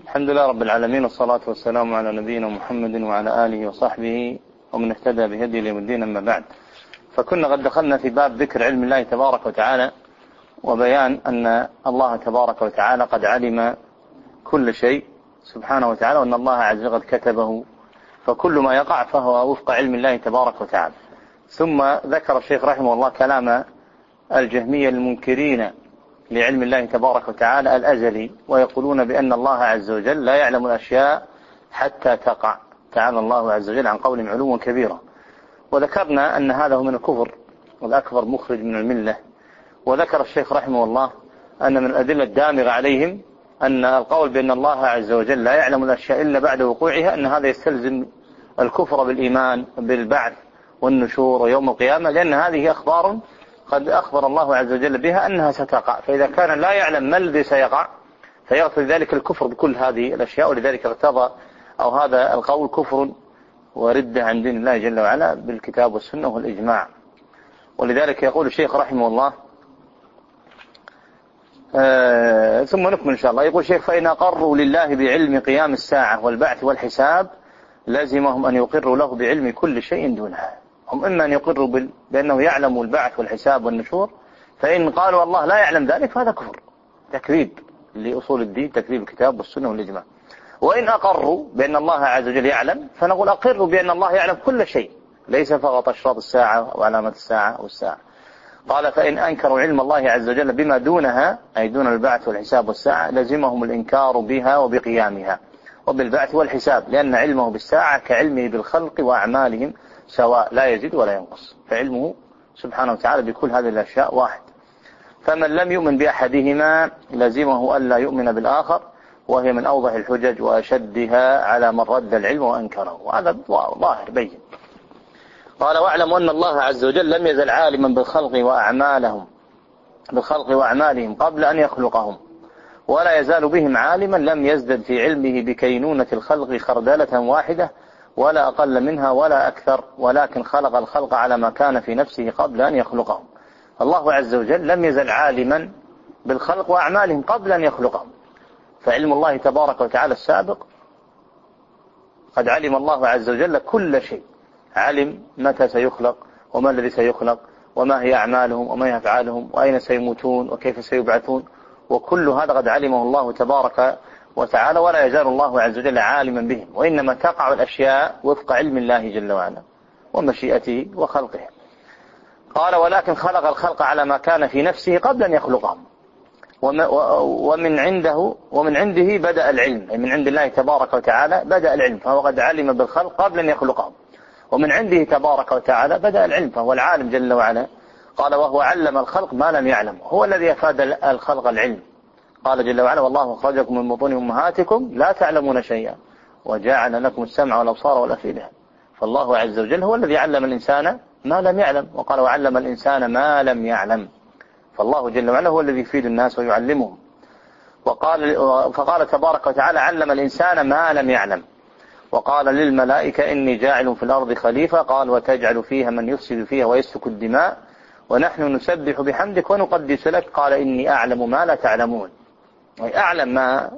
الحمد لله رب العالمين، والصلاة والسلام على نبينا محمد وعلى آله وصحبه ومن اهتدى بهدي ليوم الدين. أما بعد، فكنا قد دخلنا في باب ذكر علم الله تبارك وتعالى، وبيان أن الله تبارك وتعالى قد علم كل شيء سبحانه وتعالى، وأن الله عز وجل كتبه، فكل ما يقع فهو وفق علم الله تبارك وتعالى. ثم ذكر الشيخ رحمه الله كلام الجهمية المنكرين لعلم الله تبارك وتعالى الأزلي، ويقولون بأن الله عز وجل لا يعلم الأشياء حتى تقع، تعالى الله عز وجل عن قولهم علوا كبيرا. وذكرنا أن هذا هو من الكفر والأكبر مخرج من الملة. وذكر الشيخ رحمه الله أن من الأدلة الدامغة عليهم أن القول بأن الله عز وجل لا يعلم الأشياء إلا بعد وقوعها، أن هذا يستلزم الكفر بالإيمان بالبعث والنشور ويوم القيامة، لأن هذه أخبار قد أخبر الله عز وجل بها أنها ستقع، فإذا كان لا يعلم ما الذي سيقع فيغفر ذلك الكفر بكل هذه الأشياء. ولذلك ارتضى أو هذا القول كفر وردة عن دين الله جل وعلا بالكتاب والسنة والإجماع. ولذلك يقول الشيخ رحمه الله ثم نكمل إن شاء الله. يقول الشيخ: فإن أقروا لله بعلم قيام الساعة والبعث والحساب لازمهم أن يقروا له بعلم كل شيء دونها. هم إما أن يقروا بأنه يعلم البعث والحساب والنشور، فإن قالوا الله لا يعلم ذلك فهذا كفر، تكذيب لأصول الدين، تكذيب الكتاب والسنة والإجماع. وإن أقروا بأن الله عز وجل يعلم فنقول أقروا بأن الله يعلم كل شيء، ليس فقط أشراط الساعة وعلامات الساعة أو الساعة. قال: فإن أنكروا علم الله عز وجل بما دونها، أي دون البعث والحساب والساعة، لزمهم الإنكار بها وبقيامها وبالبعث والحساب، لأن علمه بالساعة كعلمه بالخلق وأعمالهم سواء، لا يزيد ولا ينقص، فعلمه سبحانه وتعالى بكل هذه الأشياء واحد. فمن لم يؤمن بأحدهما لزمه ألا يؤمن بالآخر، وهي من أوضح الحجج وأشدها على من رد العلم وأنكره، وهذا ظاهر بين. قال: واعلموا أن الله عز وجل لم يزل عالما بالخلق وأعمالهم قبل أن يخلقهم، ولا يزال بهم عالما، لم يزدد في علمه بكينونة الخلق خردلة واحدة ولا أقل منها ولا أكثر، ولكن خلق الخلق على ما كان في نفسه قبل أن يخلقهم. الله عز وجل لم يزل عالما بالخلق وأعمالهم قبل أن يخلقهم، فعلم الله تبارك وتعالى السابق قد علم الله عز وجل كل شيء، علم متى سيخلق وما الذي سيخلق وما هي أعمالهم وما هي أفعالهم وأين سيموتون وكيف سيبعثون، وكل هذا قد علمه الله تبارك وتعالى، ولا يزال الله عز وجل عالما بهم، وإنما تقع الأشياء وفق علم الله جل وعلا ومشيئته وخلقه. قال: ولكن خلق الخلق على ما كان في نفسه قبل أن يخلقهم، ومن عنده بدأ العلم، أي من عند الله تبارك وتعالى بدأ العلم، فهو قد علم بالخلق قبل أن يخلقهم، ومن عنده تبارك وتعالى بدأ العلم، فهو العالم جل وعلا. قال: وهو علم الخلق ما لم يعلم، هو الذي أفاد الخلق العلم. قال جل وعلا: والله أخرجكم من بطون أمهاتكم لا تعلمون شيئا وجعل لكم السمع والأبصار والأفئدة. فالله عز وجل هو الذي علم الإنسان ما لم يعلم، وقال: وعلم الإنسان ما لم يعلم، فالله جل وعلا هو الذي يفيد الناس ويعلمهم. فقال تبارك وتعالى: علم الإنسان ما لم يعلم. وقال للملائكة: إني جاعل في الأرض خليفة، قال: وتجعل فيها من يفسد فيها ويسفك الدماء ونحن نسبح بحمدك ونقدس لك، قال: إني أعلم ما لا تعلمون. أعلم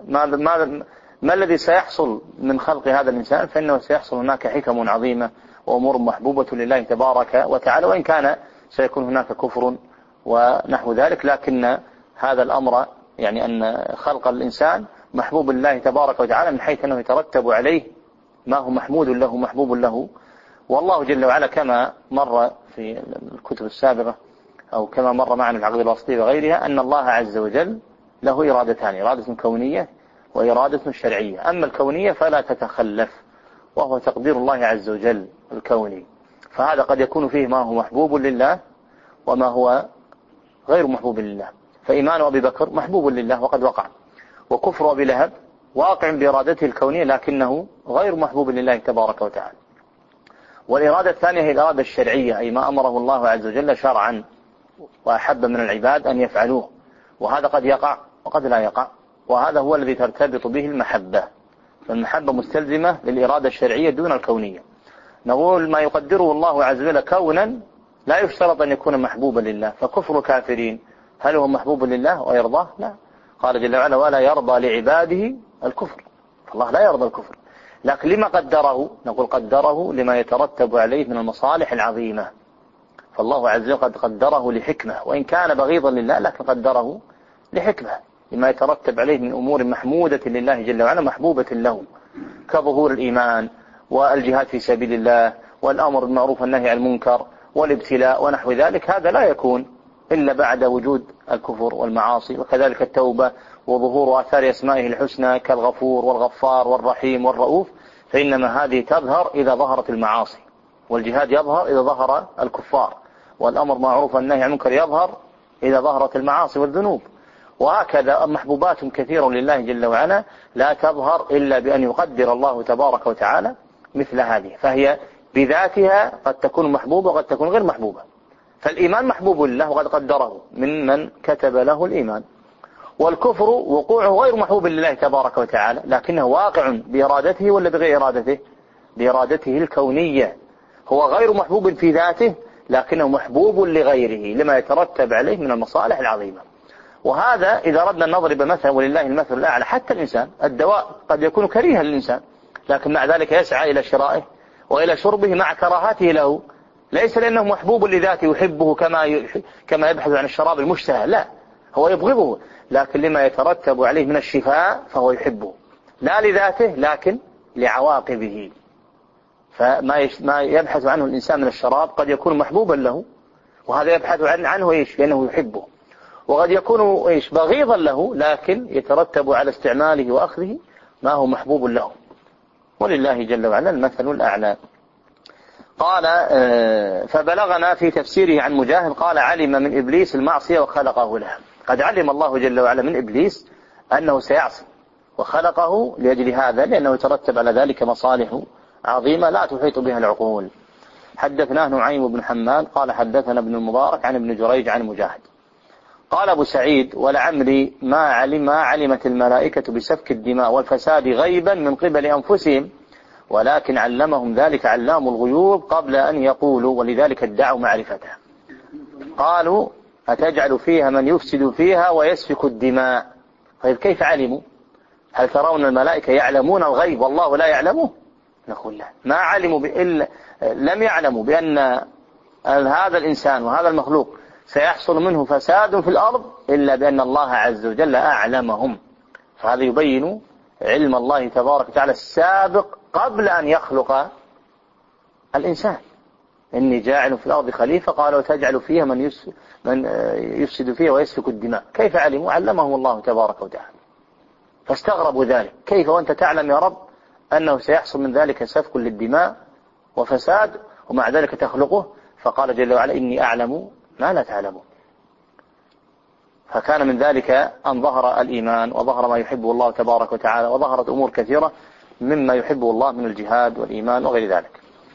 ما الذي سيحصل من خلق هذا الإنسان، فإنه سيحصل هناك حكم عظيمة وأمور محبوبة لله تبارك وتعالى، وإن كان سيكون هناك كفر ونحو ذلك، لكن هذا الأمر يعني أن خلق الإنسان محبوب لله تبارك وتعالى، من حيث أنه يترتب عليه ما هو محمود له محبوب له. والله جل وعلا كما مر في الكتب السابقة أو كما مر معنا العقيدة الوسطية وغيرها، أن الله عز وجل له إرادتان: إرادة كونية وإرادة شرعية. أما الكونية فلا تتخلف، وهو تقدير الله عز وجل الكوني، فهذا قد يكون فيه ما هو محبوب لله وما هو غير محبوب لله. فإيمان أبي بكر محبوب لله وقد وقع، وكفر أبي لهب واقع بإرادته الكونية لكنه غير محبوب لله تبارك وتعالى. والإرادة الثانية هي الإرادة الشرعية، أي ما أمره الله عز وجل شرعا وأحب من العباد أن يفعلوه، وهذا قد يقع وقد لا يقع، وهذا هو الذي ترتبط به المحبة. فالمحبة مستلزمة للإرادة الشرعية دون الكونية. نقول ما يقدره الله عز وجل كونا لا يشترط أن يكون محبوبا لله، فكفر كافرين هل هو محبوب لله ويرضاه؟ لا. قال جل وعلا: ولا يرضى لعباده الكفر، الله لا يرضى الكفر. لكن لما قدره؟ نقول قدره لما يترتب عليه من المصالح العظيمة. فالله عز وجل قد قدره لحكمة، وإن كان بغيضا لله لكن قدره لحكمة، لما يترتب عليه من أمور محمودة لله جل وعلا محبوبة له، كظهور الإيمان والجهاد في سبيل الله والأمر بالمعروف والنهي عن المنكر والابتلاء ونحو ذلك. هذا لا يكون إلا بعد وجود الكفر والمعاصي، وكذلك التوبة وظهور آثار أسمائه الحسنى كالغفور والغفار والرحيم والرؤوف، فإنما هذه تظهر إذا ظهرت المعاصي، والجهاد يظهر إذا ظهر الكفار، والأمر معروف والنهي عن المنكر يظهر إذا ظهرت المعاصي والذنوب. وهكذا محبوبات كثيرة لله جل وعلا لا تظهر إلا بأن يقدر الله تبارك وتعالى مثل هذه، فهي بذاتها قد تكون محبوبة وقد تكون غير محبوبة. فالإيمان محبوب لله وقد قدره من كتب له الإيمان، والكفر وقوعه غير محبوب لله تبارك وتعالى، لكنه واقع بإرادته ولا بغير إرادته؟ بإرادته الكونية. هو غير محبوب في ذاته لكنه محبوب لغيره لما يترتب عليه من المصالح العظيمة. وهذا إذا أردنا أن نضرب مثلا، ولله المثل الأعلى، حتى الإنسان الدواء قد يكون كريها للإنسان، لكن مع ذلك يسعى إلى شرائه وإلى شربه مع كراهته له، ليس لأنه محبوب لذاته يحبه كما يبحث عن الشراب المشتهى، لا، هو يبغضه، لكن لما يترتب عليه من الشفاء فهو يحبه، لا لذاته لكن لعواقبه. فما يبحث عنه الإنسان من الشراب قد يكون محبوبا له، وهذا يبحث عنه لأنه يحبه، وقد يكون بغيضا له، لكن يترتب على استعماله وأخذه ما هو محبوب له. ولله جل وعلا المثل الأعلى. قال فبلغنا في تفسيره عن مجاهد قال علم من إبليس المعصية وخلقه لها. قد علم الله جل وعلا من إبليس أنه سيعصي، وخلقه لأجل هذا، لأنه يترتب على ذلك مصالح عظيمة لا تحيط بها العقول. حدثناه نعيم بن حماد قال حدثنا ابن المبارك عن ابن جريج عن مجاهد قال أبو سعيد ولعمري ما علمت الملائكة بسفك الدماء والفساد غيبا من قبل أنفسهم، ولكن علمهم ذلك علام الغيوب قبل أن يقولوا، ولذلك ادعوا معرفته. قالوا أتجعل فيها من يفسد فيها ويسفك الدماء. طيب كيف علموا؟ هل ترون الملائكة يعلمون الغيب والله لا يعلمه؟ نقول لا، ما علموا لم يعلموا بأن هذا الإنسان وهذا المخلوق سيحصل منه فساد في الأرض إلا بأن الله عز وجل أعلمهم. فهذا يبين علم الله تبارك وتعالى السابق قبل أن يخلق الإنسان. إني جاعل في الأرض خليفة قال وتجعل فيها من يفسد فيها ويسفك الدماء. كيف علموا؟ علمهم الله تبارك وتعالى، فاستغربوا ذلك. كيف وأنت تعلم يا رب أنه سيحصل من ذلك سفك للدماء وفساد ومع ذلك تخلقه؟ فقال جل وعلا إني أعلم ما لا تعلمون. فكان من ذلك أن ظهر الإيمان وظهر ما يحبه الله تبارك وتعالى، وظهرت أمور كثيرة مما يحبه الله من الجهاد والإيمان وغير ذلك.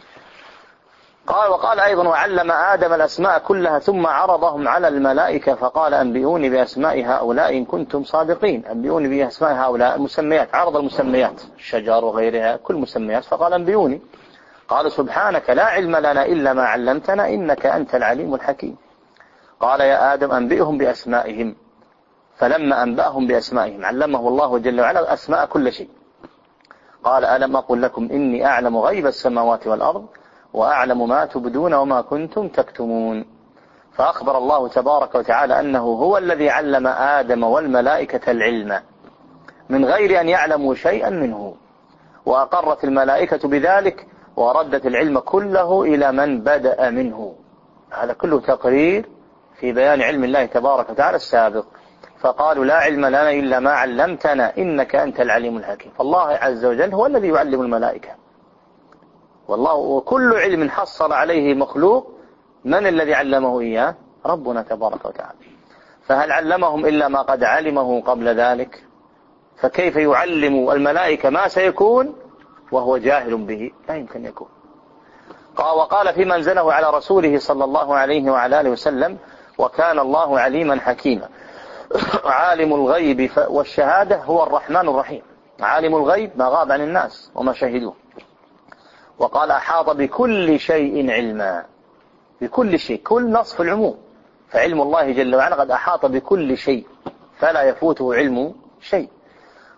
وقال أيضا وعلم آدم الأسماء كلها ثم عرضهم على الملائكة فقال أنبئوني بأسماء هؤلاء إن كنتم صادقين. أنبئوني بأسماء هؤلاء المسميات، عرض المسميات الشجر وغيرها كل مسميات، فقال أنبئوني. قال سبحانك لا علم لنا إلا ما علمتنا إنك أنت العليم الحكيم. قال يا آدم أنبئهم بأسمائهم. فلما أنبأهم بأسمائهم علمه الله جل وعلا أسماء كل شيء. قال ألم أقل لكم إني أعلم غيب السماوات والأرض وأعلم ما تبدون وما كنتم تكتمون. فأخبر الله تبارك وتعالى أنه هو الذي علم آدم والملائكة العلم من غير أن يعلموا شيئا منه، وأقرت الملائكة بذلك وردت العلم كله إلى من بدأ منه. هذا كله تقرير في بيان علم الله تبارك وتعالى السابق. فقالوا لا علم لنا إلا ما علمتنا إنك أنت العليم الحكيم. فالله عز وجل هو الذي يعلم الملائكة، والله وكل علم حصل عليه مخلوق من الذي علمه إياه؟ ربنا تبارك وتعالى. فهل علمهم إلا ما قد علمه قبل ذلك؟ فكيف يعلم الملائكة ما سيكون وهو جاهل به؟ لا يمكن يكون. وقال فيما أنزله على رسوله صلى الله عليه وعلى آله وسلم وكان الله عليما حكيما. عالم الغيب والشهادة هو الرحمن الرحيم. عالم الغيب ما غاب عن الناس وما شهدوه. وقال أحاط بكل شيء علما. بكل شيء، كل نصف العموم، فعلم الله جل وعلا قد أحاط بكل شيء فلا يفوته علم شيء.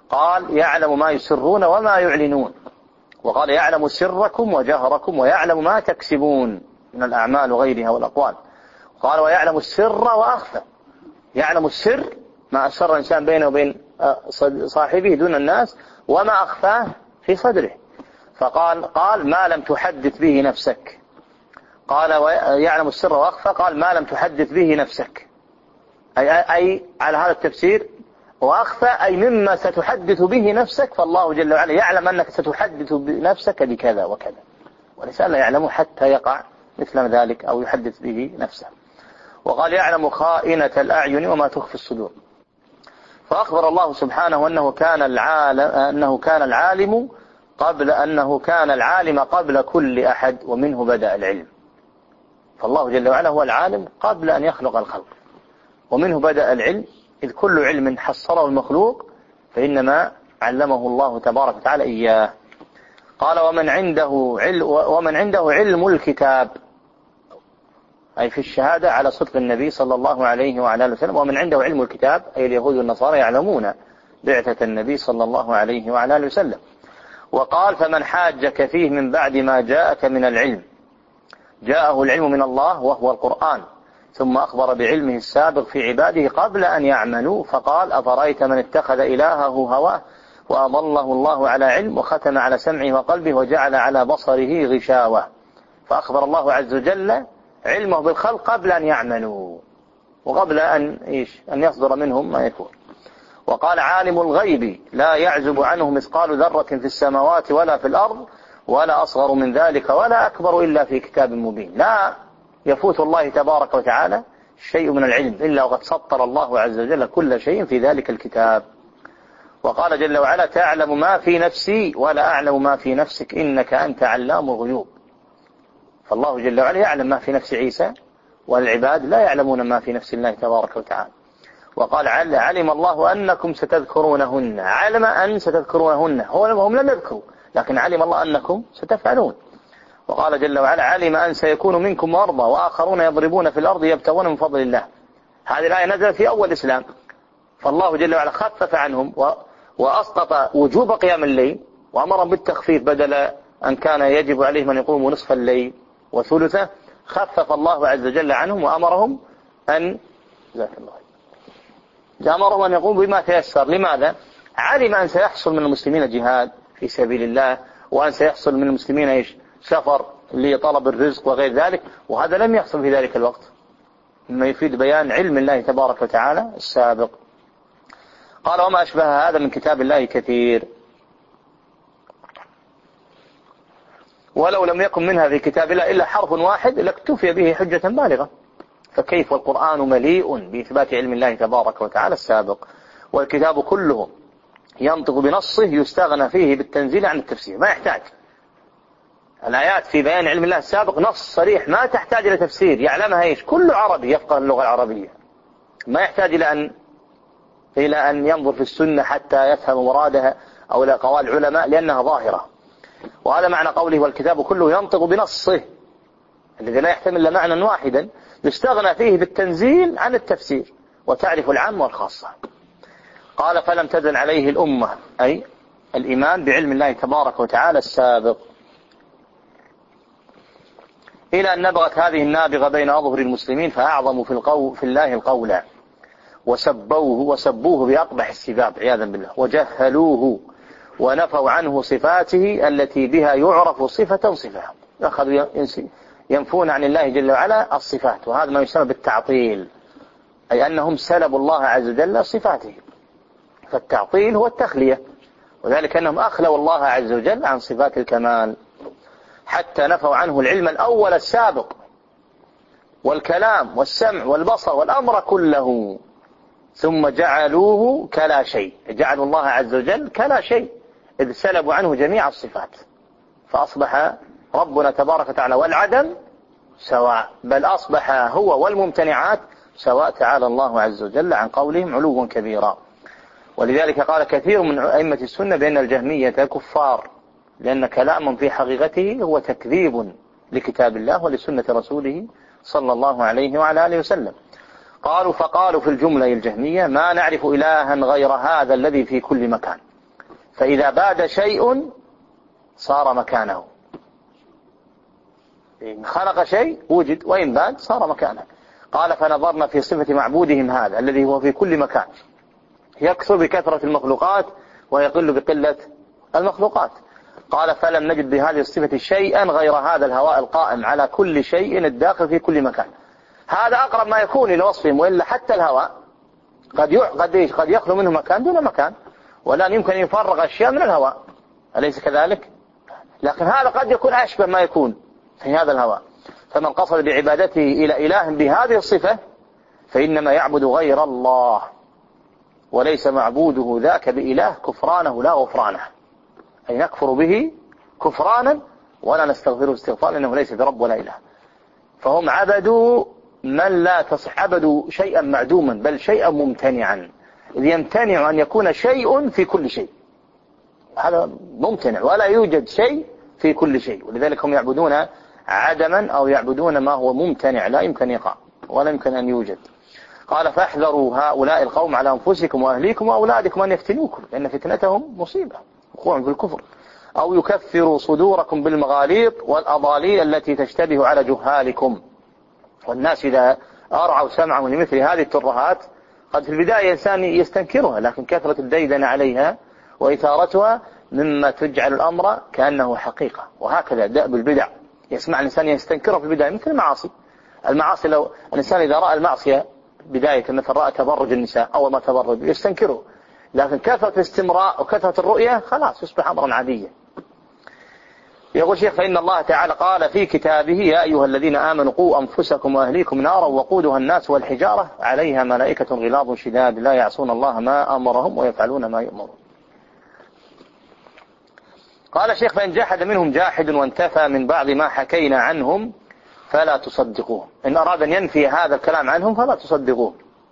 قال يعلم ما يسرون وما يعلنون، وقال يعلم سركم وجهركم ويعلم ما تكسبون من الأعمال وغيرها والأقوال. قال ويعلم السر وأخفى، يعلم السر ما أسر الإنسان بينه وبين صاحبه دون الناس، وما أخفاه في صدره. فقال ما لم تحدث به نفسك. قال يعلم السر وأخفى، قال ما لم تحدث به نفسك، أي على هذا التفسير. وأخفى أي مما ستحدث به نفسك، فالله جل وعلا يعلم أنك ستحدث بنفسك بكذا وكذا، والإنسان لا يعلم حتى يقع مثل ذلك أو يحدث به نفسه. وقال يعلم خائنة الأعين وما تخفي الصدور. فأخبر الله سبحانه أنه كان العالم قبل كل أحد، ومنه بدأ العلم. فالله جل وعلا هو العالم قبل أن يخلق الخلق، ومنه بدأ العلم، إذ كل علم حصره المخلوق فإنما علمه الله تبارك وتعالى إياه. قال ومن عنده علم الكتاب، أي في الشهادة على صدق النبي صلى الله عليه وعلى آله وسلم. ومن عنده علم الكتاب أي اليهود والنصارى يعلمون بعثة النبي صلى الله عليه وعلى آله وسلم. وقال فمن حاجك فيه من بعد ما جاءك من العلم، جاءه العلم من الله وهو القرآن، ثم أخبر بعلمه السابق في عباده قبل أن يعملوا، فقال أفرأيت من اتخذ إلهه هواه وأضله الله على علم وختم على سمعه وقلبه وجعل على بصره غشاوة. فأخبر الله عز وجل علمه بالخلق قبل أن يعملوا، وقبل أن يصدر منهم ما يكون. وقال عالم الغيب لا يعزب عنه مثقال ذرة في السماوات ولا في الأرض ولا أصغر من ذلك ولا أكبر إلا في كتاب مبين. لا يفوت الله تبارك وتعالى شيء من العلم إلا وقد سطر الله عز وجل كل شيء في ذلك الكتاب. وقال جل وعلا تعلم ما في نفسي ولا أعلم ما في نفسك إنك أنت علام الغيوب. فالله جل وعلا يعلم ما في نفس عيسى، والعباد لا يعلمون ما في نفس الله تبارك وتعالى. وقال علم الله أنكم ستذكرونهن، علم أن ستذكرونهن، هم لم يذكروا لكن علم الله أنكم ستفعلون. وقال جل وعلا علم أن سيكون منكم مرضى وآخرون يضربون في الأرض يبتغون من فضل الله. هذه الآية نزلت في أول الإسلام، فالله جل وعلا خفف عنهم وأسقط وجوب قيام الليل وأمرهم بالتخفيف، بدل أن كان يجب عليهم أن يقوموا نصف الليل وثلثه، خفف الله عز وجل عنهم وأمرهم أن يقوموا بما تيسر. لماذا؟ علم أن سيحصل من المسلمين جهاد في سبيل الله، وأن سيحصل من المسلمين سفر لطلب الرزق وغير ذلك، وهذا لم يحصل في ذلك الوقت، مما يفيد بيان علم الله تبارك وتعالى السابق. قال وما أشبه هذا من كتاب الله كثير، ولو لم يكن منها في كتاب الله إلا حرف واحد لاكتفي به حجة بالغة، فكيف والقرآن مليء بإثبات علم الله تبارك وتعالى السابق، والكتاب كله ينطق بنصه يستغنى فيه بالتنزيل عن التفسير، ما يحتاج. الآيات في بيان علم الله السابق نص صريح ما تحتاج إلى تفسير، يعلمها كل عربي يفقه اللغة العربية، ما يحتاج إلى أن ينظر في السنة حتى يفهم مرادها أو إلى قوال العلماء لأنها ظاهرة. وهذا معنى قوله والكتاب كله ينطق بنصه الذي لا يحتمل إلا معنى واحدا، يستغنى فيه بالتنزيل عن التفسير وتعرف العام والخاصة. قال فلم تزل عليه الأمة، أي الإيمان بعلم الله تبارك وتعالى السابق، إلى أن نبغت هذه النابغة بين أظهر المسلمين فأعظموا في الله القول، وسبوه بأقبح السباب عياذا بالله، وجهلوه ونفوا عنه صفاته التي بها يعرف صفة صفة، أخذوا ينفون عن الله جل وعلا الصفات، وهذا ما يسمى بالتعطيل، أي أنهم سلبوا الله عز وجل صفاته. فالتعطيل هو التخلية، وذلك أنهم أخلوا الله عز وجل عن صفات الكمال، حتى نفوا عنه العلم الأول السابق والكلام والسمع والبصر والأمر كله، ثم جعلوه كلا شيء، جعلوا الله عز وجل كلا شيء، إذ سلبوا عنه جميع الصفات، فأصبح ربنا تبارك وتعالى والعدم سواء، بل أصبح هو والممتنعات سواء، تعالى الله عز وجل عن قولهم علوا كبيرا. ولذلك قال كثير من أئمة السنة بأن الجهمية كفار، لأن كلامهم في حقيقته هو تكذيب لكتاب الله ولسنة رسوله صلى الله عليه وعلى آله وسلم. فقالوا في الجملة الجهمية ما نعرف إلها غير هذا الذي في كل مكان، فإذا باد شيء صار مكانه، خلق شيء وجد، وإن باد صار مكانه. قال فنظرنا في صفة معبودهم هذا الذي هو في كل مكان، يكثر بكثرة المخلوقات ويقل بقلة المخلوقات. قال فلم نجد بهذه الصفة شيئا غير هذا الهواء القائم على كل شيء الداخل في كل مكان. هذا أقرب ما يكون إلى وصفهم، وإلا حتى الهواء قد يخلو منه مكان دون مكان، والآن يمكن أن يفرغ أشياء من الهواء، أليس كذلك؟ لكن هذا قد يكون أشبه ما يكون في هذا الهواء. فمن قصد بعبادته إلى إله بهذه الصفة فإنما يعبد غير الله، وليس معبوده ذاك بإله كفرانه لا غفرانه، أي نكفر به كفرانا ولا نستغفره استغفارا إنه ليس برب ولا إله. فهم عبدوا من لا تصح، عبدوا شيئا معدوما بل شيئا ممتنعا، إذ يمتنع أن يكون شيء في كل شيء، هذا ممتنع، ولا يوجد شيء في كل شيء، ولذلك هم يعبدون عدما أو يعبدون ما هو ممتنع لا يمكن يقع ولا يمكن أن يوجد. قال فاحذروا هؤلاء القوم على أنفسكم وأهليكم وأولادكم أن يفتنوكم، لأن فتنتهم مصيبة، وقوع في الكفر، أو يكفروا صدوركم بالمغاليط والأضاليل التي تشتبه على جهالكم. والناس إذا أرعوا سمعهم لمثل هذه الترهات قد في البداية إنسان يستنكرها، لكن كثرة الديدن عليها وإثارتها مما تجعل الأمر كأنه حقيقة. وهكذا دأب البدع، يسمع الإنسان يستنكره في البداية، مثل المعاصي لو الإنسان إذا رأى المعصية بداية مثل رأى تبرج النساء أول ما تبرج يستنكره، لكن كثرة الاستمراء وكثرة الرؤية خلاص يصبح أمرا عاديا. يقول شيخ فإن الله تعالى قال في كتابه يا أيها الذين آمنوا قوا أنفسكم وأهليكم نارا وقودها الناس والحجارة عليها ملائكة غلاظ شداد لا يعصون الله ما أمرهم ويفعلون ما يؤمرون. قال الشيخ فإن جاحد منهم جاحد وانتفى من بعض ما حكينا عنهم فلا تصدقوه. إن أراد أن ينفي هذا الكلام عنهم فلا تصدقوه،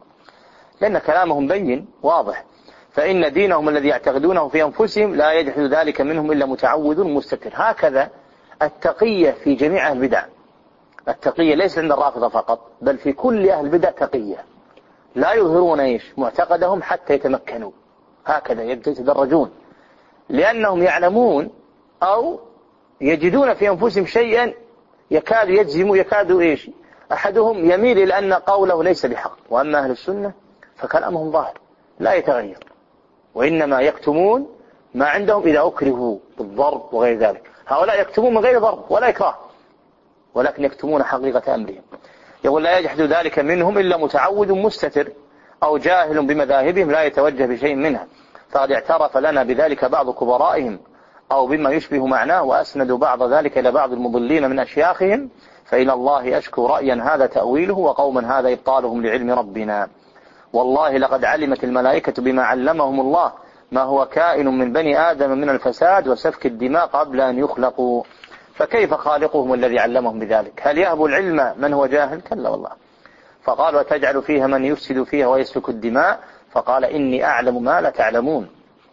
لأن كلامهم بين واضح. فإن دينهم الذي يعتقدونه في أنفسهم لا يجحد ذلك منهم إلا متعوذ مستتر. هكذا التقية في جميع أهل البدع، التقية ليس عند الرافضة فقط بل في كل أهل البدع تقية، لا يظهرون معتقدهم حتى يتمكنوا، هكذا يتدرجون، لأنهم يعلمون أو يجدون في أنفسهم شيئا يكاد يجزم يكاد أحدهم يميل إلى أن قوله ليس بحق. وأما أهل السنة فكلامهم ظاهر لا يتغير، وإنما يكتمون ما عندهم إذا أكرهوا بالضرب وغير ذلك. هؤلاء يكتمون من غير ضرب ولا إكراه، ولكن يكتمون حقيقة أمرهم. يقول لا يجحد ذلك منهم إلا متعود مستتر أو جاهل بمذاهبهم لا يتوجه بشيء منها، فقد اعترف لنا بذلك بعض كبرائهم أو بما يشبه معناه، وأسندوا بعض ذلك إلى بعض المضلين من أشياخهم، فإلى الله أشكو رأيا هذا تأويله وقوما هذا إبطالهم لعلم ربنا. والله لقد علمت الملائكة بما علمهم الله ما هو كائن من بني آدم من الفساد وسفك الدماء قبل أن يخلقوا، فكيف خالقهم الذي علمهم بذلك؟ هل يهب العلم من هو جاهل؟ كلا والله. فقال وتجعل فيها من يفسد فيها ويسفك الدماء، فقال إني أعلم ما لا تعلمون.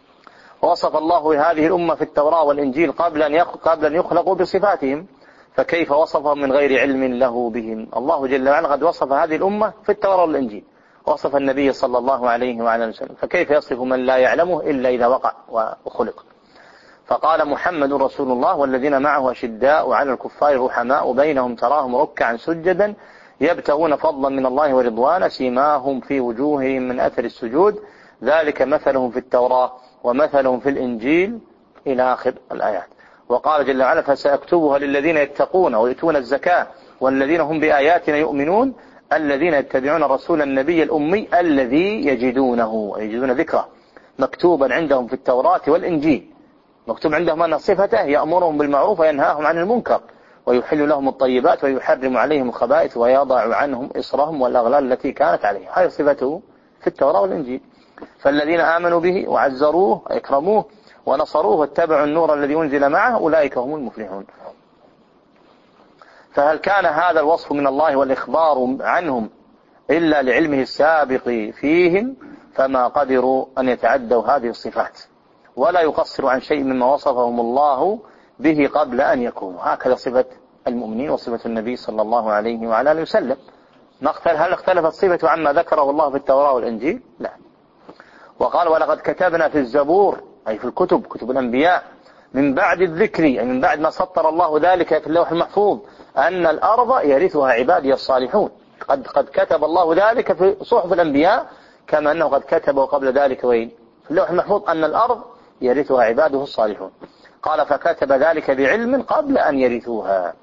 ووصف الله هذه الأمة في التوراة والإنجيل قبل أن يخلقوا بصفاتهم، فكيف وصفهم من غير علم له بهم؟ الله جل وعلا قد وصف هذه الأمة في التوراة والإنجيل، وصف النبي صلى الله عليه وعلى وسلم، فكيف يصف من لا يعلمه إلا إذا وقع وخلق؟ فقال محمد رسول الله والذين معه أشداء على الكفار رحماء بينهم تراهم ركعا سجدا يبتغون فضلا من الله ورضوانا سيماهم في وجوههم من أثر السجود ذلك مثلهم في التوراة ومثلهم في الإنجيل إلى آخر الآيات. وقال جل وعلا فسأكتبها للذين يتقون ويؤتون الزكاة والذين هم بآياتنا يؤمنون الذين يتبعون الرسول النبي الأمي الذي يجدون ذكره مكتوبا عندهم في التوراة والإنجيل، مكتوب عندهم أن صفته يأمرهم بالمعروف وينهاهم عن المنكر ويحل لهم الطيبات ويحرم عليهم الخبائث ويضع عنهم إصرهم والأغلال التي كانت عليهم. هذه صفته في التوراة والإنجيل. فالذين آمنوا به وعزروه وإكرموه ونصروه واتبعوا النور الذي أنزل معه أولئك هم المفلحون. فهل كان هذا الوصف من الله والإخبار عنهم إلا لعلمه السابق فيهم؟ فما قدروا أن يتعدوا هذه الصفات ولا يقصروا عن شيء مما وصفهم الله به قبل أن يكونوا. هكذا صفة المؤمنين وصفة النبي صلى الله عليه وعلى آله وسلم. هل اختلفت صفة عما ذكره الله في التوراة والإنجيل؟ لا. وقال ولقد كتبنا في الزبور أي في الكتب، كتب الأنبياء، من بعد الذكر أي من بعد ما سطر الله ذلك في اللوح المحفوظ أن الأرض يرثها عبادي الصالحون. قد كتب الله ذلك في صحف الأنبياء، كما أنه قد كتبه قبل ذلك وين في اللوح المحفوظ أن الأرض يرثها عباده الصالحون. قال فكتب ذلك بعلم قبل أن يرثوها،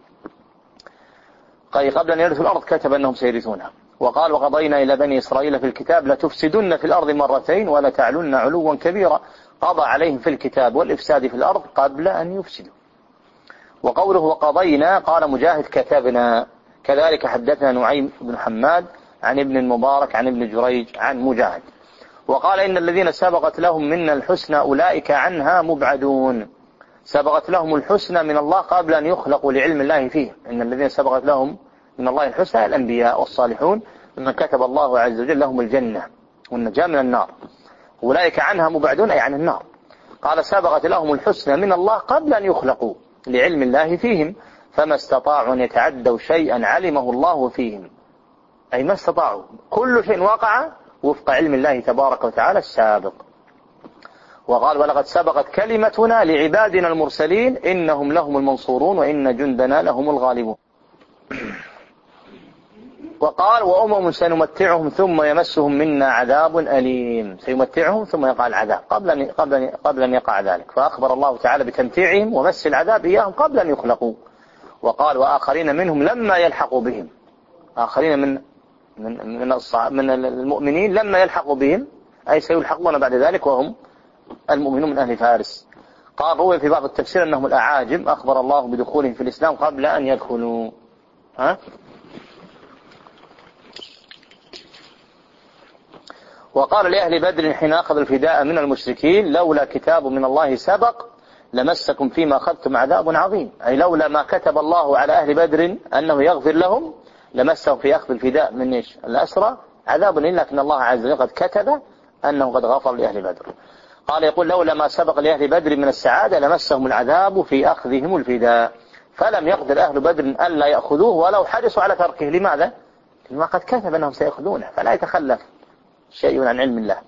قبل أن يرثوا الأرض كتب أنهم سيرثونها. وقال وقضينا إلى بني إسرائيل في الكتاب لتفسدن في الأرض مرتين ولتعلن علوا كبيرا، قضى عليهم في الكتاب والإفساد في الأرض قبل أن يفسدوا. وقوله وقضينا قال مجاهد كتبنا، كذلك حدثنا نعيم بن حماد عن ابن المبارك عن ابن جريج عن مجاهد. وقال إن الذين سبقت لهم منا الحسنى أولئك عنها مبعدون. سبقت لهم الحسنى من الله قبل أن يخلقوا لعلم الله فيه. إن الذين سبقت لهم من الله الحسنى الأنبياء والصالحون ممن كتب الله عز وجل لهم الجنة والنجاة من النار. أولئك عنها مبعدون أي عن النار. قال سبقت لهم الحسنى من الله قبل أن يخلقوا لعلم الله فيهم، فما استطاعوا أن يتعدوا شيئا علمه الله فيهم، أي ما استطاعوا، كل شيء وقع وفق علم الله تبارك وتعالى السابق. وقال ولقد سبقت كلمتنا لعبادنا المرسلين إنهم لهم المنصورون وإن جندنا لهم الغالبون. وقال وأمم سنمتعهم ثم يمسهم منا عذاب أليم. سيمتعهم ثم يقع العذاب قبل أن يقع ذلك، فأخبر الله تعالى بتمتيعهم ومس العذاب إياهم قبل أن يخلقوا. وقال وآخرين منهم لما يلحقوا بهم، آخرين من المؤمنين لما يلحقوا بهم أي سيلحقون بعد ذلك وهم المؤمنون من أهل فارس. قال روي في بعض التفسير أنهم الأعاجم، أخبر الله بدخولهم في الإسلام قبل أن يدخلوا. وقال لأهل بدر حين أخذ الفداء من المشركين لولا كتاب من الله سبق لمسكم فيما أخذتم عذاب عظيم، أي لولا ما كتب الله على أهل بدر أنه يغفر لهم لمسهم في أخذ الفداء من الأسرى عذاب، لكن الله عز وجل قد كتب أنه قد غفر لأهل بدر. قال يقول لولا ما سبق لأهل بدر من السعادة لمسهم العذاب في أخذهم الفداء، فلم يقدر أهل بدر ألا يأخذوه ولو حرصوا على تركه. لماذا؟ لما قد كتب أنهم سيأخذونه، فلا يتخلف شيء عن علم الله.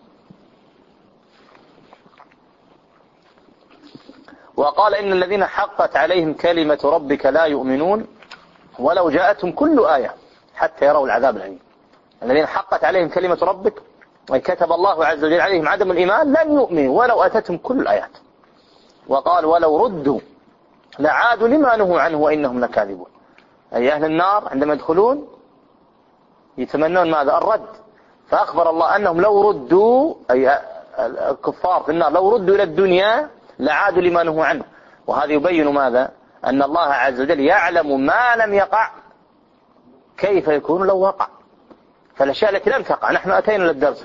وقال إن الذين حقت عليهم كلمة ربك لا يؤمنون ولو جاءتهم كل آية حتى يروا العذاب الأليم. الذين حقت عليهم كلمة ربك وكتب الله عز وجل عليهم عدم الإيمان لن يؤمنوا ولو أتتهم كل الآيات. وقال ولو ردوا لعادوا لما نهوا عنه وإنهم لكاذبون، أي أهل النار عندما يدخلون يتمنون ماذا؟ الرد. فأخبر الله أنهم لو ردوا، أي الكفار في النار لو ردوا إلى الدنيا لعادوا لما نهوا عنه. وهذا يبين ماذا؟ أن الله عز وجل يعلم ما لم يقع كيف يكون لو وقع. فالأشياء التي لم تقع، نحن أتينا للدرس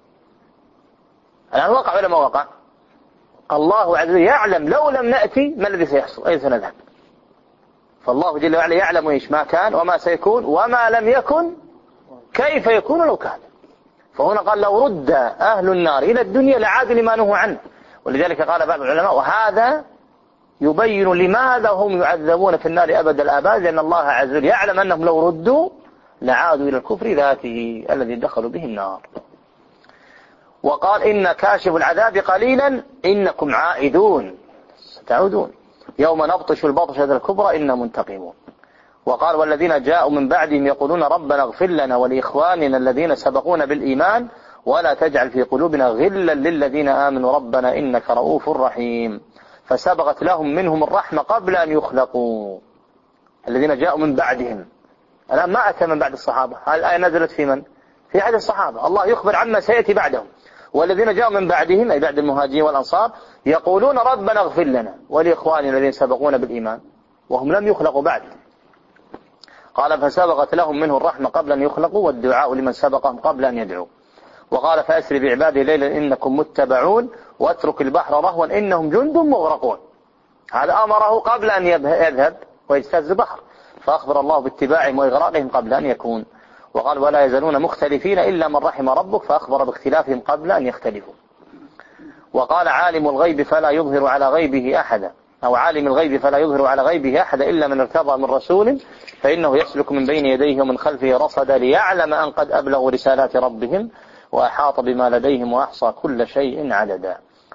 الآن وقع ولا ما وقع؟ الله عز وجل يعلم لو لم نأتي ما الذي سيحصل، أين سنذهب. فالله جل وعلا يعلم إيش ما كان وما سيكون وما لم يكن كيف يكون لو كان. فهنا قال لو رد أهل النار إلى الدنيا لعادوا لما نهوا عنه. ولذلك قال بعض العلماء وهذا يبين لماذا هم يعذبون في النار أبد الآباد، لأن الله عز وجل يعلم أنهم لو ردوا لعادوا إلى الكفر ذاته الذي دخلوا به النار. وقال إن كاشف العذاب قليلا إنكم عائدون ستعودون يوم نبطش البطشة الكبرى إنا منتقمون. وقال والذين جاءوا من بعدهم يقولون ربنا اغفر لنا ولإخواننا الذين سبقونا بالإيمان ولا تجعل في قلوبنا غلا للذين آمنوا ربنا إنك رؤوف رحيم. فسبقت لهم منهم الرحمة قبل أن يخلقوا. الذين جاءوا من بعدهم الآن ما أتى من بعد الصحابة، هذه الآية نزلت في من؟ في عهد الصحابة. الله يخبر عما سيأتي بعدهم. والذين جاءوا من بعدهم أي بعد المهاجرين والأنصار يقولون ربنا اغفر لنا ولإخواننا الذين سبقونا بالإيمان وهم لم يخلقوا بعد. قال فسبقت لهم منه الرحمة قبل أن يخلقوا والدعاء لمن سبقهم قبل أن يدعوا. وقال فأسر بعبادي ليلا إنكم متبعون واترك البحر رهوا إنهم جند مغرقون. هذا أمره قبل أن يذهب ويجتاز البحر، فأخبر الله باتباعهم وإغراقهم قبل أن يكون. وقال ولا يزالون مختلفين إلا من رحم ربك، فأخبر باختلافهم قبل أن يختلفوا. وقال عالم الغيب فلا يظهر على غيبه أحدا، أو عالم الغيب فلا يظهر على غيبه أحدا إلا من ارتضى من رسول فإنه يسلك من بين يديه ومن خلفه رصدا ليعلم أن قد أبلغوا رسالات ربهم وأحاط بما لديهم وأحصى كل شيء عددا.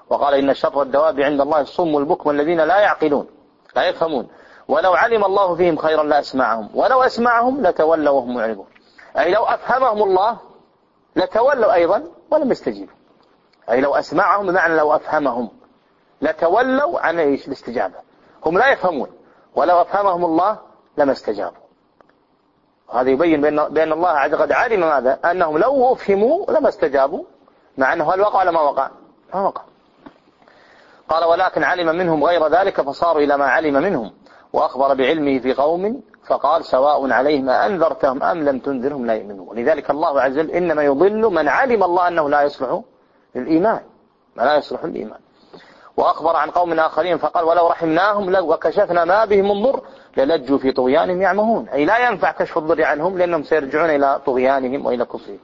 وقال إن شر الدواب عند الله الصم البكم الذين لا يعقلون لا يفهمون ولو علم الله فيهم خيرا لأسمعهم ولو أسمعهم لتولوا وهم معرضون. أي لو أفهمهم الله لتولوا أيضا ولم يستجيبوا. أي لو أسمعهم بمعنى لو أفهمهم لتولوا عن الاستجابة. هم لا يفهمون ولو أفهمهم الله لما استجابوا. وهذا يبين بأن الله عز وجل علم ماذا؟ أنهم لو أفهموا لما استجابوا، مع أنه هل وقع لما وقع؟ ما وقع. قال ولكن علم منهم غير ذلك فصاروا إلى ما علم منهم، وأخبر بعلمه في قوم فقال سواء عليهم أنذرتهم أم لم تنذرهم لا يؤمنون. ولذلك الله عز وجل إنما يضل من علم الله أنه لا يصلح للإيمان، ما لا يصلح الإيمان. وأخبر عن قوم آخرين فقال ولو رحمناهم وكشفنا ما بهم من ضر للجوا في طغيانهم يعمهون. أي لا ينفع كشف الضر عنهم لأنهم سيرجعون إلى طغيانهم وإلى كفرهم.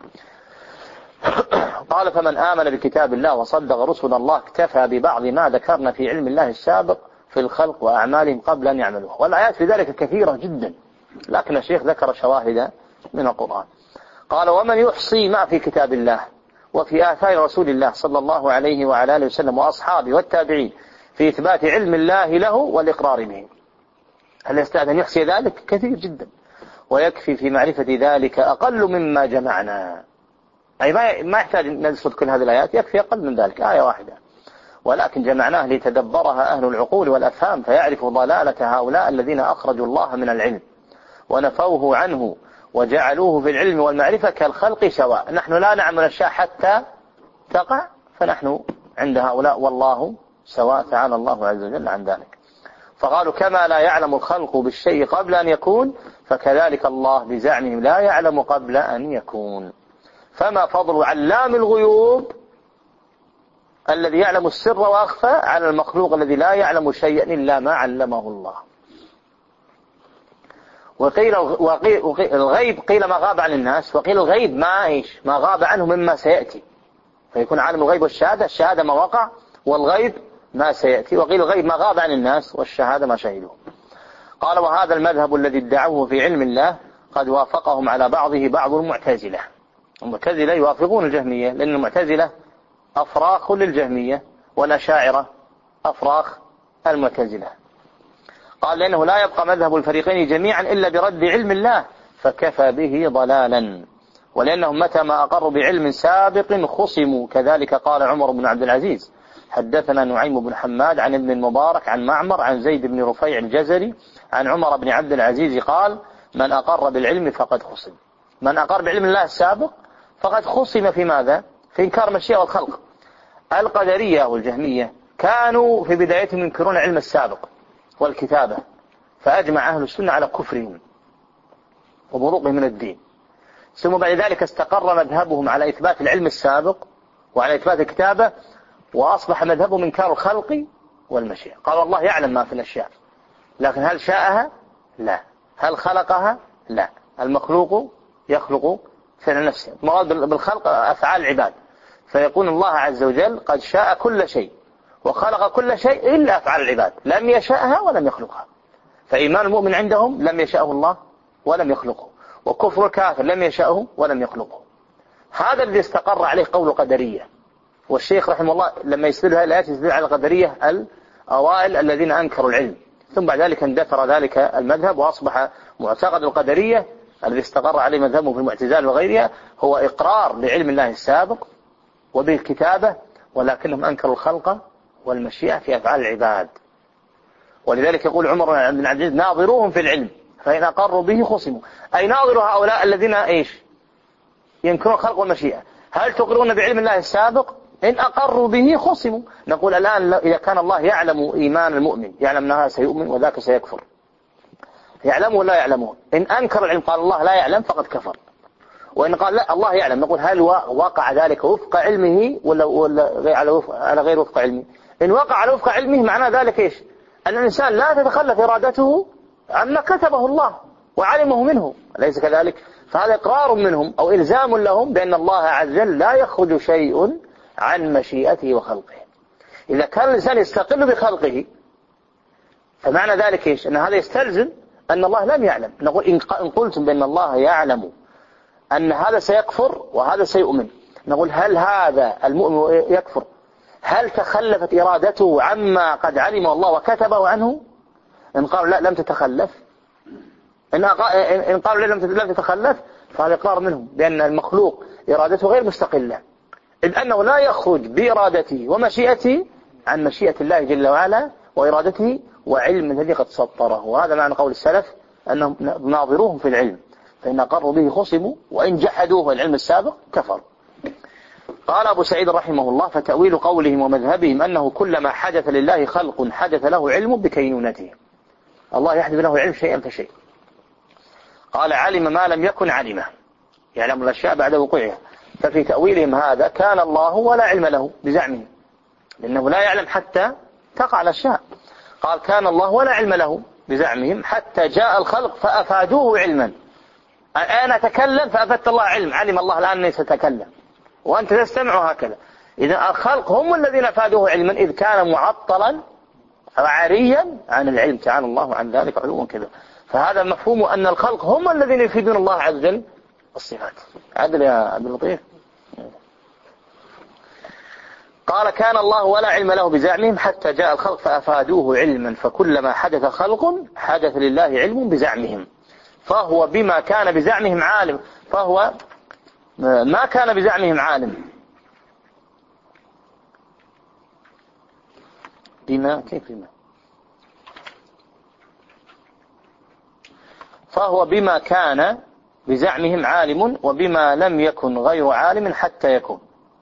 قال فمن آمن بكتاب الله وصدق رسل الله اكتفى ببعض ما ذكرنا في علم الله السابق في الخلق وأعمالهم قبل أن يعملوها. والآيات في ذلك كثيرة جدا، لكن الشيخ ذكر شواهد من القرآن. قال ومن يحصي ما في كتاب الله وفي آثار رسول الله صلى الله عليه وعلى آله وسلم وأصحابه والتابعين في إثبات علم الله له والإقرار به، هل يستطيع أن يحصي ذلك؟ كثير جدا. ويكفي في معرفة ذلك أقل مما جمعنا. أي ما يحتاج نذكر كل هذه الآيات، يكفي أقل من ذلك آية واحدة، ولكن جمعناه ليتدبرها أهل العقول والأفهام فيعرفوا ضلالة هؤلاء الذين أخرجوا الله من العلم ونفوه عنه وجعلوه في العلم والمعرفة كالخلق سواء. نحن لا نعمل الأشياء حتى تقع، فنحن عند هؤلاء والله سواء، تعالى الله عز وجل عن ذلك. فقالوا كما لا يعلم الخلق بالشيء قبل أن يكون فكذلك الله بزعمهم لا يعلم قبل أن يكون. فما فضل علام الغيوب الذي يعلم السر وأخفى على المخلوق الذي لا يعلم شيئا إلا ما علمه الله. وقيل الغيب قيل ما غاب عن الناس، وقيل الغيب ما غاب عنه مما سيأتي، فيكون عالم الغيب والشهادة، الشهادة ما وقع والغيب ما سيأتي. وقيل الغيب ما غاب عن الناس والشهادة ما شهدوه. قال وهذا المذهب الذي ادعوه في علم الله قد وافقهم على بعضه بعض المعتزلة. المعتزلة يوافقون الجهمية، لأن المعتزلة أفراخ للجهمية والأشاعرة أفراخ المعتزلة. قال لأنه لا يبقى مذهب الفريقين جميعا إلا برد علم الله فكفى به ضلالا، ولأنهم متى ما أقروا بعلم سابق خصموا. كذلك قال عمر بن عبد العزيز حدثنا نعيم بن حماد عن ابن المبارك عن معمر عن زيد بن رفيع الجزري عن عمر بن عبد العزيز قال من أقر بالعلم فقد خصم. من أقر بعلم الله السابق فقد خصم في ماذا؟ في إنكار المشيئة والخلق. القدرية والجهمية كانوا في بدايتهم ينكرون علم السابق والكتابة، فأجمع أهل السنة على كفرهم وبروقهم من الدين. ثم بعد ذلك استقر مذهبهم على إثبات العلم السابق وعلى إثبات الكتابة، وأصبح مذهبهم إنكار الخلق والمشيئة. قال الله يعلم ما في الأشياء، لكن هل شاءها؟ لا. هل خلقها؟ لا. المخلوق يخلق فعل نفسه. مراد بالخلق أفعال العباد، فيكون الله عز وجل قد شاء كل شيء وخلق كل شيء إلا أفعال العباد، لم يشاءها ولم يخلقها. فإيمان المؤمن عندهم لم يشاءه الله ولم يخلقه، وكفر الكافر لم يشاءه ولم يخلقه. هذا الذي استقر عليه قول قدرية. والشيخ رحمه الله لما يستدل هذه الآيات يستدل على القدرية الأوائل الذين أنكروا العلم، ثم بعد ذلك اندثر ذلك المذهب وأصبح معتقد القدرية الذي استقر عليه مذهبه في المعتزلة وغيرها هو إقرار بعلم الله السابق وبالكتابة، ولكنهم أنكروا الخلق والمشيئة في أفعال العباد. ولذلك يقول عمر بن عبد العزيز ناظروهم في العلم فإن أقروا به خصموا. أي ناظروا هؤلاء الذين ينكرون الخلق والمشيئة، هل تقرون بعلم الله السابق؟ إن أقروا به خصموا. نقول الآن إذا كان الله يعلم إيمان المؤمن، يعلم أنها سيؤمن وذاك سيكفر، يعلمه ولا يعلمون. إن أنكر العلم قال الله لا يعلم فقد كفر، وإن قال لا الله يعلم نقول هل وقع ذلك وفق علمه ولا على غير وفق علمه؟ إن وقع على وفق علمه معناه ذلك أن الإنسان لا تتخلف إرادته عما كتبه الله وعلمه منه، أليس كذلك؟ فهذا إقرار منهم أو إلزام لهم بأن الله عز وجل لا يخرج شيء عن مشيئته وخلقه. إذا كان الإنسان يستقل بخلقه فمعنى ذلك أن هذا يستلزم أن الله لم يعلم. نقول إن قلتم بأن الله يعلم أن هذا سيكفر وهذا سيؤمن، نقول هل هذا المؤمن يكفر هل تخلفت إرادته عما قد علم الله وكتبه عنه؟ إن قالوا لا لم تتخلف، إن قالوا لا لم تتخلف، فهذا إقرار منهم بأن المخلوق إرادته غير مستقلة، إذ أنه لا يخرج بإرادته ومشيئته عن مشيئة الله جل وعلا وإرادته وعلم الذي قد سطره. وهذا معنى قول السلف أنهم ناظروهم في العلم، فإن قروا به خصموا وإن جحدوه العلم السابق كفروا. قال أبو سعيد رحمه الله: فتأويل قولهم ومذهبهم أنه كلما حدث لله خلق حدث له علم بكينونته. الله يحدث له علم شيئا فشيء. قال: علم ما لم يكن علمه، يعلم الأشياء بعد وقوعها. ففي تأويلهم هذا كان الله ولا علم له بزعمه، لأنه لا يعلم حتى تقع الأشياء. قال: كان الله ولا علم له بزعمهم حتى جاء الخلق فأفادوه علما. أنا أتكلم فأفدت الله علم، علم الله الآن أني ستكلم وأنت تستمع هكذا. إذا الخلق هم الذين أفادوه علما، إذ كان معطلا وعاريا عن العلم، تعالى الله عن ذلك علوا كذا. فهذا مفهوم أن الخلق هم الذين يفيدون الله عز وجل الصفات. عدل يا عبد اللطيف. قال: كان الله ولا علم له بزعمهم حتى جاء الخلق فأفادوه علما، فكلما حدث خلق حدث لله علم بزعمهم، فهو بما كان بزعمهم عالم، فهو ما كان بزعمهم عالم بما كيف بما فهو بما كان بزعمهم عالم وبما لم يكن غير عالم حتى يكون.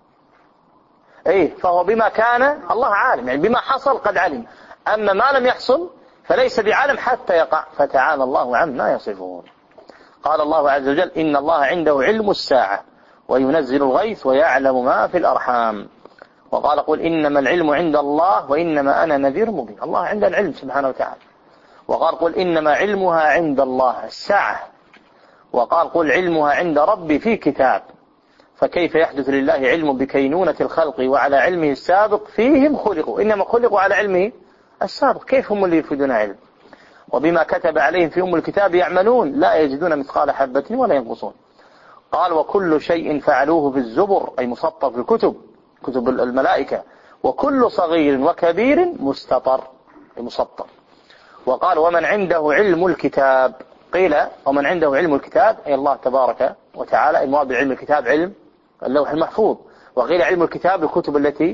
فهو بما كان الله عالم، يعني بما حصل قد علم، أما ما لم يحصل فليس بعالم حتى يقع، فتعالى الله عما يصفون. قال الله عز وجل: إن الله عنده علم الساعة وينزل الغيث ويعلم ما في الأرحام. وقال: قل إنما العلم عند الله وإنما أنا نذير مبين. الله عنده العلم سبحانه وتعالى. وقال: قل إنما علمها عند الله الساعة. وقال: قل علمها عند ربي في كتاب. فكيف يحدث لله علم بكينونة الخلق وعلى علمه السابق فيهم خلقوا، إنما خلقوا على علمه السابق، كيف هم اللي يفيدون علم؟ وبما كتب عليهم في الكتاب يعملون لا يجدون مثقال حبة ولا ينقصون. قال: وكل شيء فعلوه في الزبر، أي مسطر في الكتب، كتب الملائكة، وكل صغير وكبير مستطر، أي مسطر. وقال: ومن عنده علم الكتاب، قيل ومن عنده علم الكتاب أي الله تبارك وتعالى. المراد بعلم الكتاب علم اللوح المحفوظ، وقيل علم الكتاب الكتب التي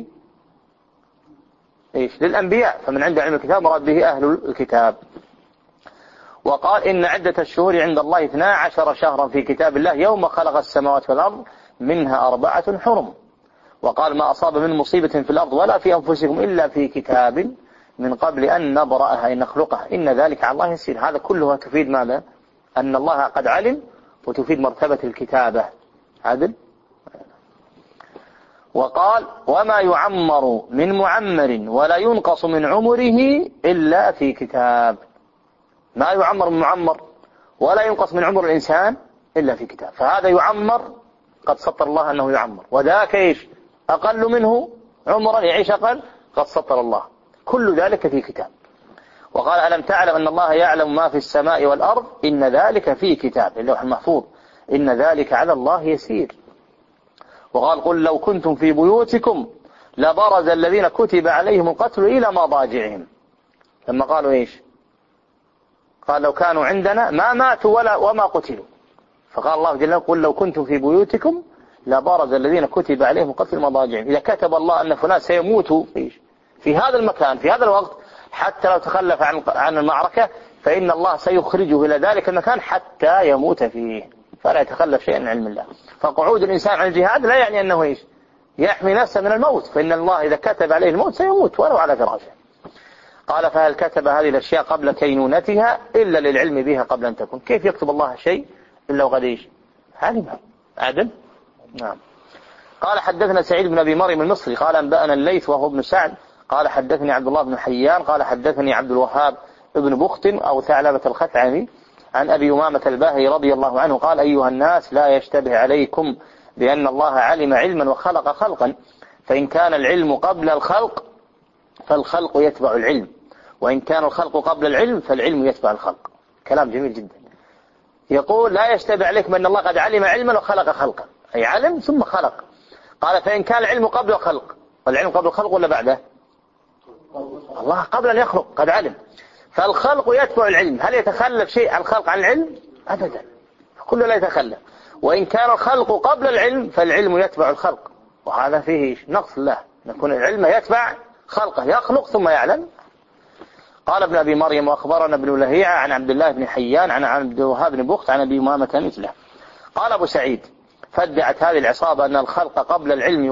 للأنبياء، فمن عنده علم الكتاب مراد به أهل الكتاب. وقال: إن عدة الشهور عند الله 12 شهرا في كتاب الله يوم خلق السماوات والأرض منها 4 حرم. وقال: ما أصاب من مصيبة في الأرض ولا في أنفسكم إلا في كتاب من قبل أن نبرأها أن نخلقها إن ذلك على الله يسير. هذا كله تفيد ماذا؟ أن الله قد علم، وتفيد مرتبة الكتابة. عدل. وقال: وما يعمر من معمر ولا ينقص من عمره إلا في كتاب. ما يعمر من معمر ولا ينقص من عمر الإنسان إلا في كتاب. فهذا يعمر قد سطر الله أنه يعمر، وذاك أقل منه عمرا يعيش أقل قد سطر الله، كل ذلك في كتاب. وقال: ألم تعلم أن الله يعلم ما في السماء والأرض إن ذلك في كتاب، اللوح المحفوظ، إن ذلك على الله يسير. وقال: قل لو كنتم في بيوتكم لبرز الذين كتب عليهم القتل إلى مضاجعهم. لما قالوا قال: لو كانوا عندنا ما ماتوا وما قتلوا. فقال الله جل وعلا: قل لو كنتم في بيوتكم لبرز الذين كتب عليهم القتل مضاجعهم. إذا كتب الله أن فلان سيموت في هذا المكان في هذا الوقت، حتى لو تخلف عن المعركة، فإن الله سيخرجه إلى ذلك المكان حتى يموت فيه، فلا يتخلف شيئا عن علم الله. فقعود الإنسان عن الجهاد لا يعني أنه يحمي نفسه من الموت، فإن الله إذا كتب عليه الموت سيموت ولو على فراشه. قال: فهل كتب هذه الأشياء قبل كينونتها إلا للعلم بها قبل أن تكون؟ كيف يكتب الله شيء إلا وقد علمها؟ عدل. نعم. قال: حدثنا سعيد بن أبي مريم المصري قال: أنبأنا الليث وهو ابن سعد قال: حدثني عبد الله بن حيان قال: حدثني عبد الوهاب ابن بخت أو ثعلبة الخثعمي عن أبي أمامة الباهلي رضي الله عنه قال: أيها الناس، لا يشتبه عليكم بأن الله علم علما وخلق خلقا، فإن كان العلم قبل الخلق فالخلق يتبع العلم، وإن كان الخلق قبل العلم فالعلم يتبع الخلق. كلام جميل جدا. يقول: لا يشتبه عليكم أن الله قد علم علما وخلق خلقا، أي علم ثم خلق. قال: فإن كان العلم قبل الخلق والعلم قبل الخلق ولا بعده؟ الله قبل أن يخلق قد علم، فالخلق يتبع العلم. هل يتخلف شيء عن الخلق عن العلم؟ أبدا، كله لا يتخلف. وإن كان الخلق قبل العلم فالعلم يتبع الخلق، وهذا فيه نقص له، نكون العلم يتبع خلقه، يخلق ثم يعلم. قال ابن أبي مريم وأخبرنا ابن لهيعة عن عبد الله بن حيان عن عبد الوهاب بن بخت عن أبي أمامة مثله. قال أبو سعيد: فادعت هذه العصابة أن الخلق قبل العلم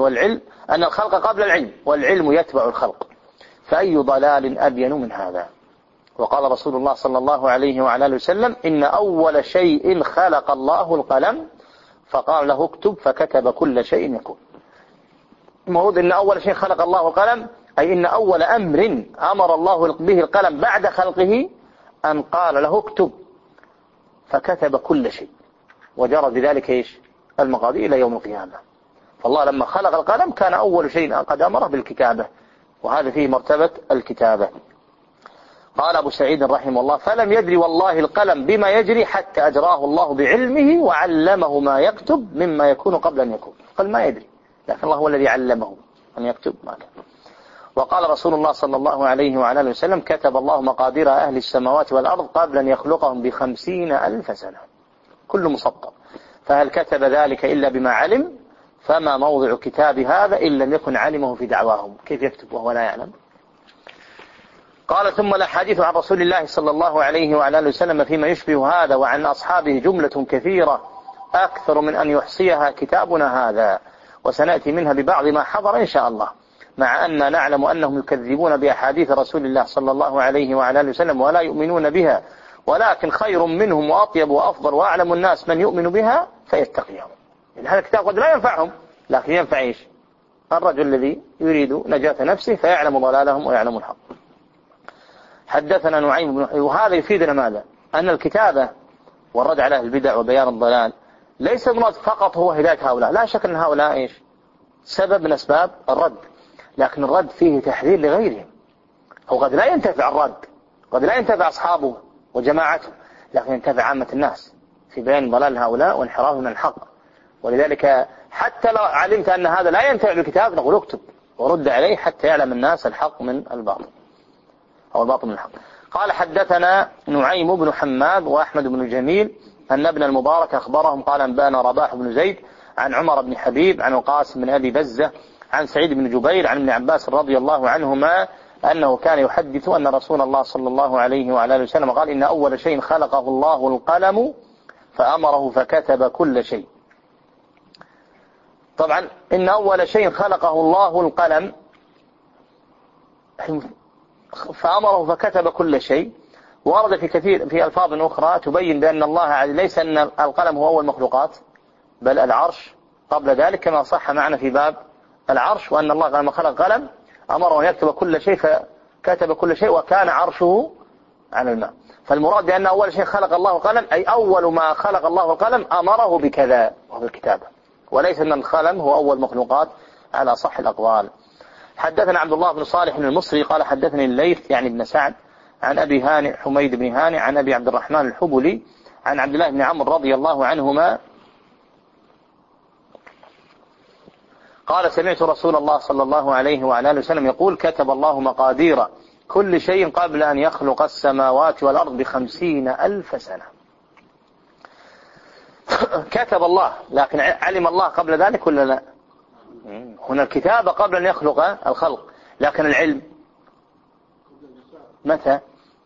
والعلم يتبع الخلق، فأي ضلال أبين من هذا. وقال رسول الله صلى الله عليه وعلى آله وسلم: إن أول شيء خلق الله القلم فقال له اكتب فكتب كل شيء يكون. المفروض إن أول شيء خلق الله القلم، أي إن أول أمر أمر الله به القلم بعد خلقه أن قال له اكتب فكتب كل شيء، وجرى بذلك إيش؟ المقادير إلى يوم القيامة. فالله لما خلق القلم كان أول شيء قد أمره بالكتابة، وهذا فيه مرتبة الكتابة. قال أبو سعيد رحمه الله: فلم يدري والله القلم بما يجري حتى أجراه الله بعلمه وعلمه ما يكتب مما يكون قبل أن يكون. قال ما يدري، لكن الله هو الذي علمه أن يكتب ما كان. وقال رسول الله صلى الله عليه وعلى آله وسلم: كتب الله مقادير أهل السماوات والأرض قبل أن يخلقهم ب50,000 سنة، كل مسطر. فهل كتب ذلك إلا بما علم؟ فما موضع كتاب هذا إن لم يكن علمه في دعواهم. كيف يكتب وهو لا يعلم؟ قال: ثم الأحاديث عن رسول الله صلى الله عليه وعلى آله وسلم فيما يشبه هذا وعن أصحابه جملة كثيرة أكثر من أن يحصيها كتابنا هذا، وسنأتي منها ببعض ما حضر إن شاء الله، مع أن نعلم أنهم يكذبون بأحاديث رسول الله صلى الله عليه وعلى آله وسلم ولا يؤمنون بها، ولكن خير منهم وأطيب وأفضل وأعلم الناس من يؤمن بها فيتقيهم. يعني هذا الكتاب قد لا ينفعهم، لكن ينفع إيش؟ الرجل الذي يريد نجاة نفسه فيعلم ضلالهم ويعلم الحق. حدثنا نعيم بن حيان. وهذا يفيدنا ماذا؟ أن الكتابة والرد على البدع وبيان الضلال ليس المراد فقط هو هداية هؤلاء، لا شك أن هؤلاء إيش؟ سبب من أسباب الرد، لكن الرد فيه تحذير لغيرهم. هو قد لا ينتفع الرد، قد لا ينتفع أصحابه وجماعته، لكن ينتفع عامة الناس في بيان ضلال هؤلاء وانحرافهم من الحق. ولذلك حتى لو علمت أن هذا لا ينتفع بالكتاب نقول اكتب ورد عليه حتى يعلم الناس الحق من الباطل أو الباطل من الحق. قال: حدثنا نعيم بن حماد وأحمد بن جميل أن ابن المبارك أخبرهم قال: أنبانا رباح بن زيد عن عمر بن حبيب عن القاسم بن أبي بزة عن سعيد بن جبير عن ابن عباس رضي الله عنهما أنه كان يحدث أن رسول الله صلى الله عليه وعلى آله وسلم قال: إن أول شيء خلقه الله القلم فأمره فكتب كل شيء. طبعا إن أول شيء خلقه الله القلم فأمره فكتب كل شيء، ورد في كثير في ألفاظ أخرى تبين بأن الله ليس أن القلم هو أول مخلوقات، بل العرش قبل ذلك كما صح معنا في باب العرش، وأن الله لما خلق القلم أمره أن يكتب كل شيء فكتب كل شيء وكان عرشه على الماء. فالمراد بأن أول شيء خلق الله القلم أي أول ما خلق الله القلم أمره بكذا وهو الكتابة، وليس أن القلم هو أول مخلوقات على صح الأقوال. حدثنا عبد الله بن صالح المصري قال: حدثني الليث يعني بن سعد عن أبي هانئ حميد بن هانئ عن أبي عبد الرحمن الحبلي عن عبد الله بن عمرو رضي الله عنهما قال: سمعت رسول الله صلى الله عليه وعلى آله وسلم يقول: كتب الله مقادير كل شيء قبل أن يخلق السماوات والأرض ب50,000 سنة. كتب الله، لكن علم الله قبل ذلك ولا لا؟ هنا الكتابة قبل أن يخلق الخلق، لكن العلم متى؟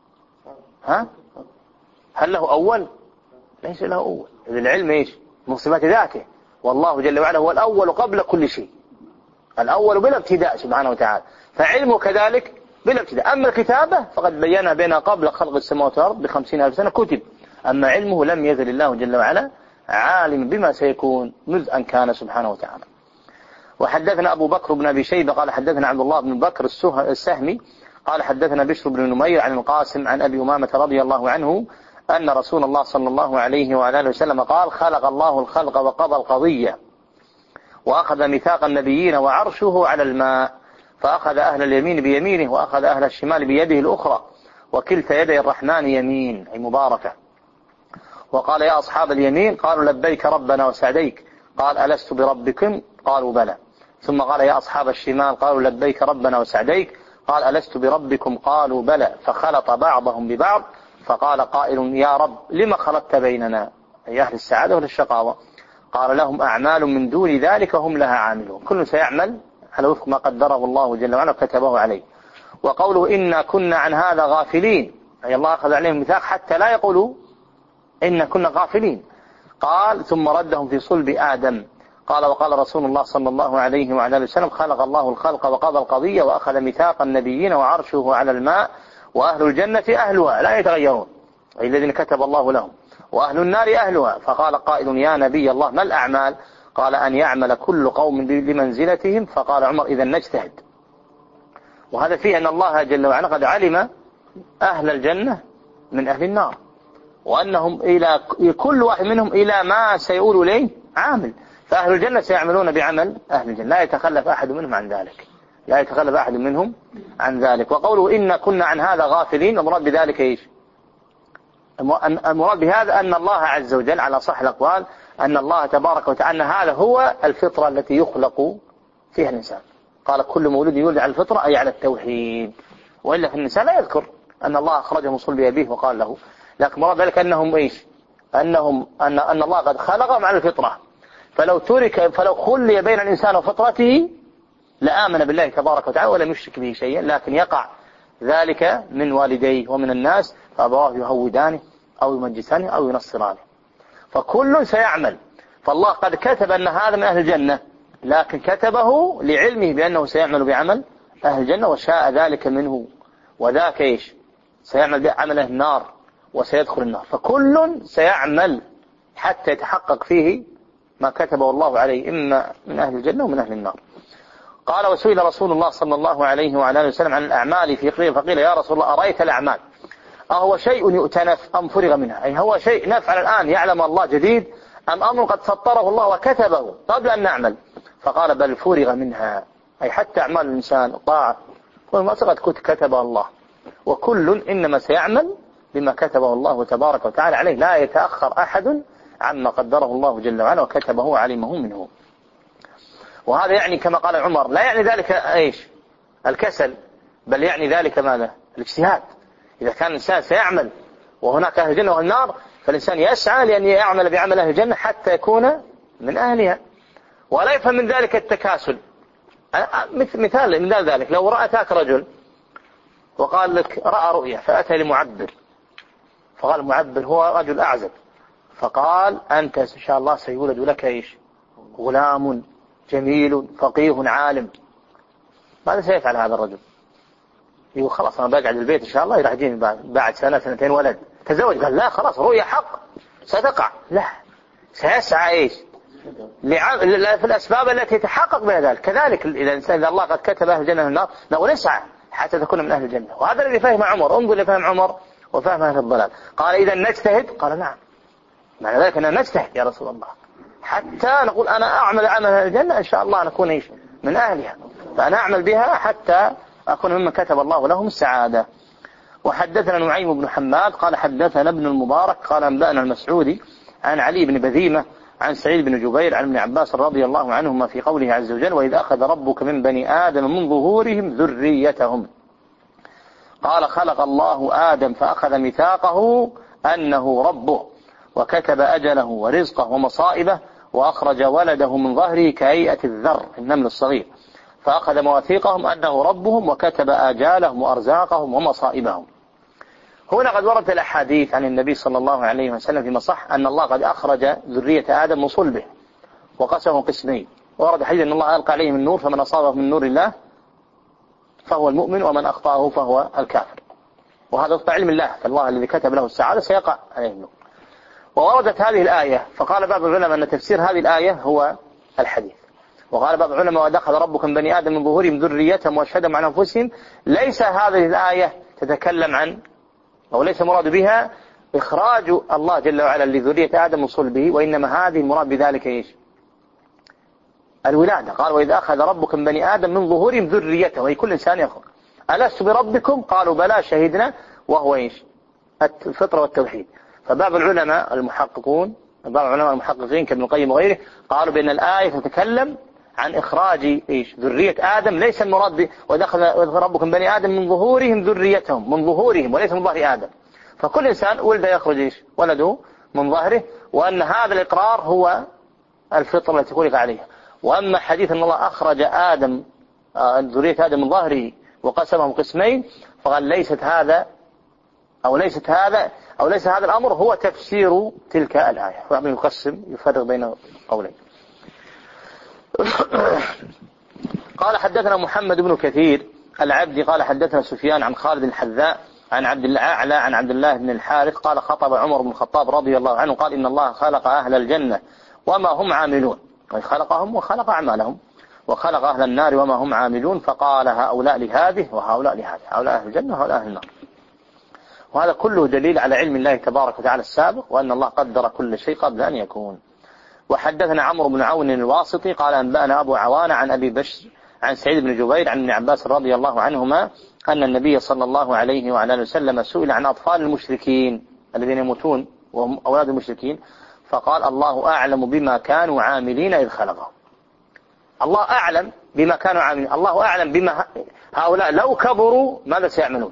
هل له أول؟ ليس له أول. العلم إيش؟ من صفات ذاته، والله جل وعلا هو الأول قبل كل شيء، الأول بلا ابتداء سبحانه وتعالى، فعلمه كذلك بلا ابتداء. أما الكتابة فقد بينا بين قبل خلق السماوات والأرض ب50,000 سنة كتب، أما علمه لم يزل الله جل وعلا عالم بما سيكون منذ أن كان سبحانه وتعالى. وحدثنا أبو بكر بن أبي شيبة قال: حدثنا عبد الله بن بكر السهمي قال: حدثنا بشر بن نمير عن القاسم عن أبي أمامة رضي الله عنه أن رسول الله صلى الله عليه وعلى آله وسلم قال: خلق الله الخلق وقضى القضية وأخذ ميثاق النبيين وعرشه على الماء، فأخذ أهل اليمين بيمينه وأخذ أهل الشمال بيده الأخرى، وكلتا يدي الرحمن يمين أي مباركة. وقال: يا أصحاب اليمين قالوا: لبيك ربنا وسعديك. قال: ألست بربكم؟ قالوا: بلى. ثم قال يا أصحاب الشمال قالوا لبيك ربنا وسعديك قال ألست بربكم قالوا بلى فخلط بعضهم ببعض فقال قائل يا رب لما خلطت بيننا أي أهل السعادة والشقاوة قال لهم أعمال من دون ذلك هم لها عاملون كل سيعمل على وفق ما قدره الله جل وعلا وكتبه عليه. وقوله إنا كنا عن هذا غافلين أي الله أخذ عليهم ميثاق حتى لا يقولوا إنا كنا غافلين. قال ثم ردهم في صلب آدم. قال وقال رسول الله صلى الله عليه وعلى آله وسلم خلق الله الخلق وقضى القضية وأخذ ميثاق النبيين وعرشه على الماء وأهل الجنة أهلها لا يتغيرون أي الذين كتب الله لهم وأهل النار أهلها. فقال قائل يا نبي الله ما الأعمال قال أن يعمل كل قوم لمنزلتهم. فقال عمر إذا نجتهد. وهذا فيه أن الله جل وعلا قد علم أهل الجنة من أهل النار وأنهم إلى كل واحد منهم إلى ما سيقول إليه عامل. فأهل الجنة سيعملون بعمل أهل الجنة لا يتخلف أحد منهم عن ذلك لا يتخلف أحد منهم عن ذلك. وقوله إن كنا عن هذا غافلين المراد بذلك إيش؟ المراد بهذا أن الله عز وجل على صح الأقوال أن الله تبارك وتعالى هذا هو الفطرة التي يخلق فيها الإنسان. قال كل مولود يولد على الفطرة أي على التوحيد وإلا في الإنسان لا يذكر أن الله أخرجه من صلب أبيه وقال له. لكن مراد ذلك أنهم إيش؟ أن الله قد خلقهم على الفطرة فلو خلي بين الإنسان وفطرته لآمن بالله تبارك وتعالى ولم يشرك به شيئا. لكن يقع ذلك من والديه ومن الناس فأبواه يهودانه أو يمجسانه أو ينصرانه. فكل سيعمل. فالله قد كتب أن هذا من أهل الجنة لكن كتبه لعلمه بأنه سيعمل بعمل أهل الجنة وشاء ذلك منه وذاك إيش سيعمل بعمل أهل النار وسيدخل النار. فكل سيعمل حتى يتحقق فيه ما كتبه الله عليه إما من أهل الجنة ومن أهل النار. قال وسئل رسول الله صلى الله عليه وعلى آله وسلم عن الأعمال في قيل فقيل يا رسول الله أرأيت الأعمال أهو شيء يؤتنف أم فرغ منها أي هو شيء نفعل الآن يعلم الله جديد أم أمر قد سطره الله وكتبه قبل أن نعمل. فقال بل فرغ منها أي حتى أعمال الإنسان طاعة وما قد كتبه الله وكل إنما سيعمل بما كتبه الله تبارك وتعالى عليه لا يتأخر أحد عما قدره الله جل وعلا وكتبه وعلمه منه. وهذا يعني كما قال عمر لا يعني ذلك إيش الكسل بل يعني ذلك ماذا الاجتهاد. إذا كان الإنسان سيعمل وهناك أهل الجنة والنار فالإنسان يسعى لأن يعمل بعمل أهل الجنة حتى يكون من أهلها ولا يفهم من ذلك التكاسل. مثال من ذلك لو رأتك رجل وقال لك رأى رؤيا فأتى لمعبر فقال المعبر هو رجل أعزب فقال أنت إن شاء الله سيولد لك إيش غلام جميل فقيه عالم. ماذا سيفعل هذا الرجل؟ يقول خلاص أنا بقعد البيت إن شاء الله راح يجيني بعد سنة سنتين ولد تزوج. قال لا خلاص رؤيا حق ستقع. لا سيسعى إيش في الأسباب التي يتحقق بها ذلك. كذلك إذا الله قد كتب أهل الجنة النار لو نسعى حتى تكون من أهل الجنة. وهذا الذي فهم عمر. انظر لفهم عمر وفهم أهل الضلال. قال إذا نجتهد قال نعم معنى ذلك أننا نجتهد يا رسول الله حتى نقول أنا أعمل عمل أهل الجنة إن شاء الله نكون إيش من أهلها فأنا أعمل بها حتى أكون ممن كتب الله لهم السعادة. وحدثنا نعيم بن حماد قال حدثنا ابن المبارك قال أنبأنا المسعودي عن علي بن بذيمة عن سعيد بن جبير عن ابن عباس رضي الله عنهما في قوله عز وجل وإذ أخذ ربك من بني آدم من ظهورهم ذريتهم قال خلق الله آدم فأخذ ميثاقه أنه ربه وكتب أجله ورزقه ومصائبه وأخرج ولده من ظهره كهيئة الذر النمل الصغير فأخذ مواثيقهم أنه ربهم وكتب آجالهم وأرزاقهم ومصائبهم. هنا قد وردت الأحاديث عن النبي صلى الله عليه وسلم فيما صح أن الله قد أخرج ذرية آدم من صلبه وقسمه قسمين. ورد حديث أن الله ألقى عليهم النور فمن أصابه من نور الله فهو المؤمن ومن أخطأه فهو الكافر. وهذا وفق علم الله فالله الذي كتب له السعادة سيقع عليه النور. ووردت هذه الآية فقال بعض العلماء أن تفسير هذه الآية هو الحديث. وقال بعض العلماء ودخل ربك من بني آدم من ظهورهم ذريتهم واشهدهم على أنفسهم ليس هذه الآية تتكلم عن أو ليس مراد بها إخراج الله جل وعلا لذرية آدم من صلبه وإنما هذه المراد بذلك إيش الولادة. قال وإذا أخذ ربك من بني آدم من ظهورهم ذريته وهي كل إنسان يخرج ألست بربكم قالوا بلى شهدنا وهو إيش الفطرة والتوحيد. فبعض العلماء المحققين كابن القيم وغيره قالوا بأن الآية تتكلم عن إخراج ذرية آدم، ليس المراد ودخل ربكم بني آدم من ظهورهم ذريتهم، من ظهورهم وليس من ظهر آدم. فكل إنسان ولد يخرج ولده من ظهره، وأن هذا الإقرار هو الفطرة التي خلق عليها. وأما حديث أن الله أخرج آدم ذرية آدم من ظهره وقسمهم قسمين، فقال ليس هذا الأمر هو تفسير تلك الآية. فأبن يقسم يفرق بين قولين. قال حدثنا محمد بن كثير العبدي قال حدثنا سفيان عن خالد الحذاء عن عبد الله أعلى عن عبد الله بن الحارث قال خطب عمر بن الخطاب رضي الله عنه قال إن الله خلق أهل الجنة وما هم عاملون، خلقهم وخلق أعمالهم، وخلق أهل النار وما هم عاملون، فقال هؤلاء لهذه وهؤلاء لهذه، هؤلاء أهل الجنة وهؤلاء أهل النار. وهذا كله دليل على علم الله تبارك وتعالى السابق، وأن الله قدر كل شيء قبل أن يكون. وحدثنا عمرو بن عون الواسطي قال أنبأنا أبو عوانة عن أبي بشر عن سعيد بن جبير عن ابن عباس رضي الله عنهما أن النبي صلى الله عليه وعلى آله وسلم سئل عن أطفال المشركين الذين يموتون وهم أولاد المشركين، فقال الله أعلم بما كانوا عاملين إذ خلقهم. الله أعلم بما كانوا عاملين، الله أعلم بما هؤلاء لو كبروا ماذا سيعملون.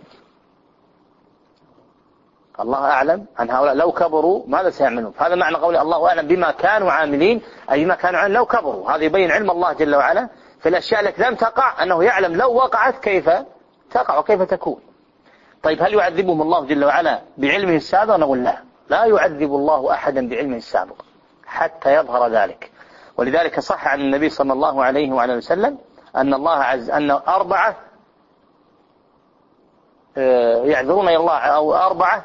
الله أعلم عن هؤلاء لو كبروا ماذا سيعملون. فهذا معنى قول الله أعلم بما كانوا عاملين، أي بما كانوا عاملين لو كبروا. هذا يبين علم الله جل وعلا في الأشياء التي لم تقع، أنه يعلم لو وقعت كيف تقع وكيف تكون. طيب هل يعذبهم الله جل وعلا بعلمه السابق؟ نقول لا، لا يعذب الله أحدا بعلمه السابق حتى يظهر ذلك. ولذلك صح عن النبي صلى الله عليه وعلى وسلم أن الله أن 4 يعذرون الله، أو 4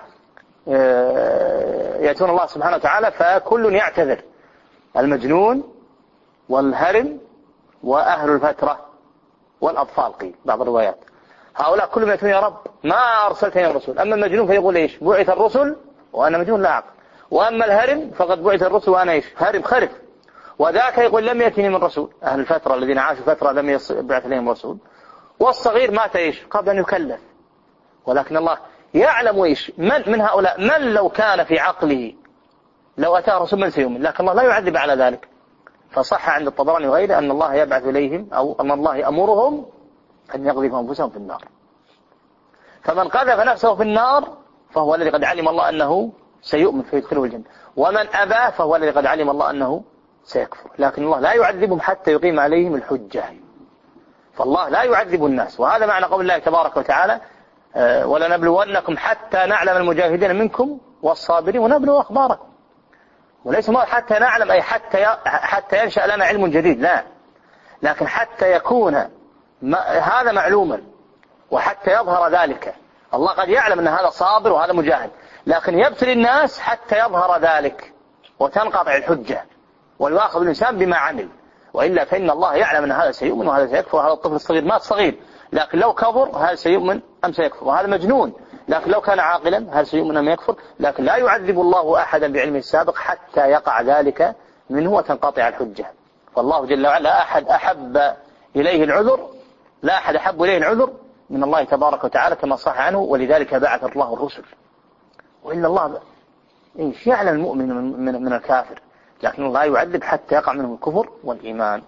يأتون الله سبحانه وتعالى فكل يعتذر: المجنون والهرم وأهل الفترة والأطفال. قيل بعض الروايات هؤلاء كلهم يأتون: يا رب ما أرسلتني الرسول. أما المجنون فيقول إيش؟ بعث الرسل وأنا مجنون لا أعقل. وأما الهرم فقد بعث الرسل وأنا إيش؟ هرم خرف. وذاك يقول لم يأتني من رسول. أهل الفترة الذين عاشوا فترة لم يبعث لهم رسول. والصغير مات إيش؟ قبل أن يكلف. ولكن الله يعلم إيش من هؤلاء، من لو كان في عقله لو أتاه رسول من سيؤمن، لكن الله لا يعذب على ذلك. فصح عند الطبراني وغيره أن الله يبعث إليهم، أو أن الله يأمرهم أن يقذف أنفسهم في النار. فمن قذف نفسه في النار فهو الذي قد علم الله أنه سيؤمن فيدخله الجنة، ومن أبى فهو الذي قد علم الله أنه سيكفر. لكن الله لا يعذبهم حتى يقيم عليهم الحجة. فالله لا يعذب الناس، وهذا معنى قول الله تبارك وتعالى: ولنبلونكم حتى نعلم المجاهدين منكم والصابرين ونبلو أخباركم. وليس ما حتى نعلم أي حتى ينشأ لنا علم جديد، لا، لكن حتى يكون هذا معلوما وحتى يظهر ذلك. الله قد يعلم أن هذا صابر وهذا مجاهد، لكن يبتلي الناس حتى يظهر ذلك وتنقطع الحجة ويؤاخذ الإنسان بما عمل. وإلا فإن الله يعلم أن هذا سيؤمن وهذا سيكفر. وهذا الطفل الصغير مات صغير، لكن لو كبر هل سيؤمن أم سيكفر؟ وهذا مجنون، لكن لو كان عاقلا هل سيؤمن أم يكفر؟ لكن لا يعذب الله أحدا بعلمه السابق حتى يقع ذلك منه وتنقطع الحجة. فالله جل وعلا لا أحد أحب إليه العذر من الله تبارك وتعالى كما صح عنه، ولذلك بعث الله الرسل. وإلا الله إيش يعلم المؤمن من الكافر، لكن الله يعذب حتى يقع منه الكفر والإيمان.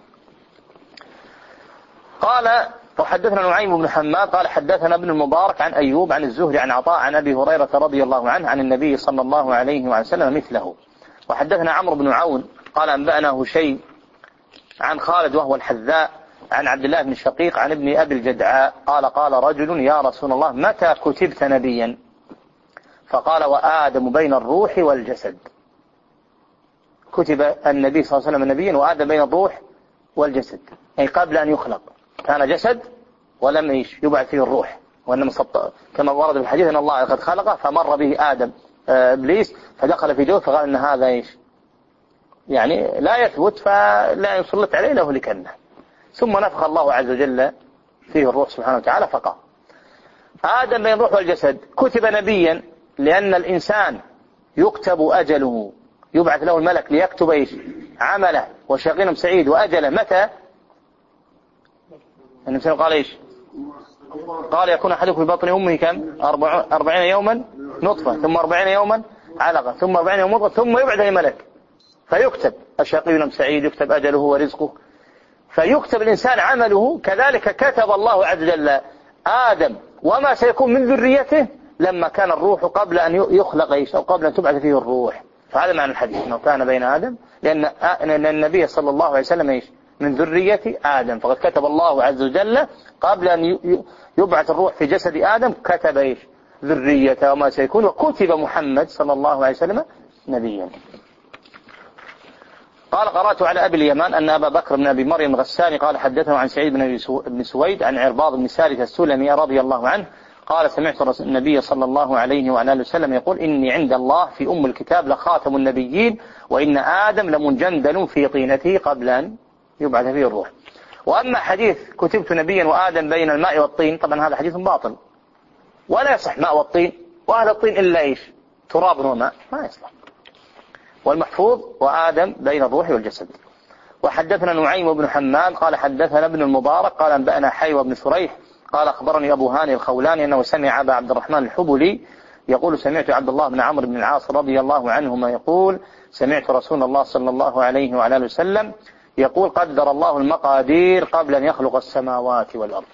قال: وحدثنا نعيم بن حماد قال حدثنا ابن المبارك عن أيوب عن الزهري عن عطاء عن أبي هريرة رضي الله عنه عن النبي صلى الله عليه وسلم مثله. وحدثنا عمرو بن عون قال أنبأنا هشيم عن خالد وهو الحذاء عن عبد الله بن شقيق عن ابن أبي الجدعاء قال: قال رجل: يا رسول الله متى كتبت نبيا؟ فقال: وآدم بين الروح والجسد. كتب النبي صلى الله عليه وسلم نبيا وآدم بين الروح والجسد، أي قبل أن يخلق كان جسد ولم يبعث فيه الروح. وإنما كما ورد في الحديث أن الله قد خلقه فمر به آدم إبليس فدخل في جوف فقال أن هذا يعني لا يثبت فلا يسلط عليه له لكنه. ثم نفخ الله عز وجل فيه الروح سبحانه وتعالى فقام. آدم بين الروح والجسد كتب نبيا لأن الإنسان يكتب أجله، يبعث له الملك ليكتب عمله وشقي أم سعيد وأجله. متى؟ النبي قال قال: يكون أحدكم في بطن أمه كم؟ 40 يوما نطفة، ثم 40 يوما علقة، ثم 40 يوما مضغة، ثم يبعث الملك فيكتب الشقي أم سعيد، يكتب أجله ورزقه. فيكتب الإنسان عمله، كذلك كتب الله عز وجل آدم وما سيكون من ذريته لما كان الروح قبل أن يخلق أو قبل أن تبعث فيه الروح. فهذا معنى الحديث أنه كان بين آدم، لأن النبي صلى الله عليه وسلم من ذرية آدم، فقد كتب الله عز وجل قبل أن يبعث الروح في جسد آدم كتب ذريته وما سيكون، وكتب محمد صلى الله عليه وسلم نبيا. قال قرأت على أبي اليمان أن أبا بكر بن أبي مريم الغساني قال حدثه عن سعيد بن سويد عن عرباض بن سارثة السلمي رضي الله عنه قال سمعت النبي صلى الله عليه وعلى آله وسلم يقول إني عند الله في أم الكتاب لخاتم النبيين، وإن آدم لمنجندل في طينته قبل أن يبعث فيه الروح. وأما حديث كتبت نبيا وآدم بين الماء والطين، طبعا هذا حديث باطل ولا يصح ماء والطين، وأهل الطين إلا تراب وماء، ما يصلح. والمحفوظ وآدم بين الروح والجسد. وحدثنا نعيم بن حماد قال حدثنا ابن المبارك قال أنبأنا حيوى بن شريح قال أخبرني أبو هاني الخولاني أنه سمع أبا عبد الرحمن الحبلي يقول سمعت عبد الله بن عمرو بن العاص رضي الله عنهما يقول سمعت رسول الله صلى الله عليه وعلى آله وسلم يقول قدر الله المقادير قبل أن يخلق السماوات والأرض.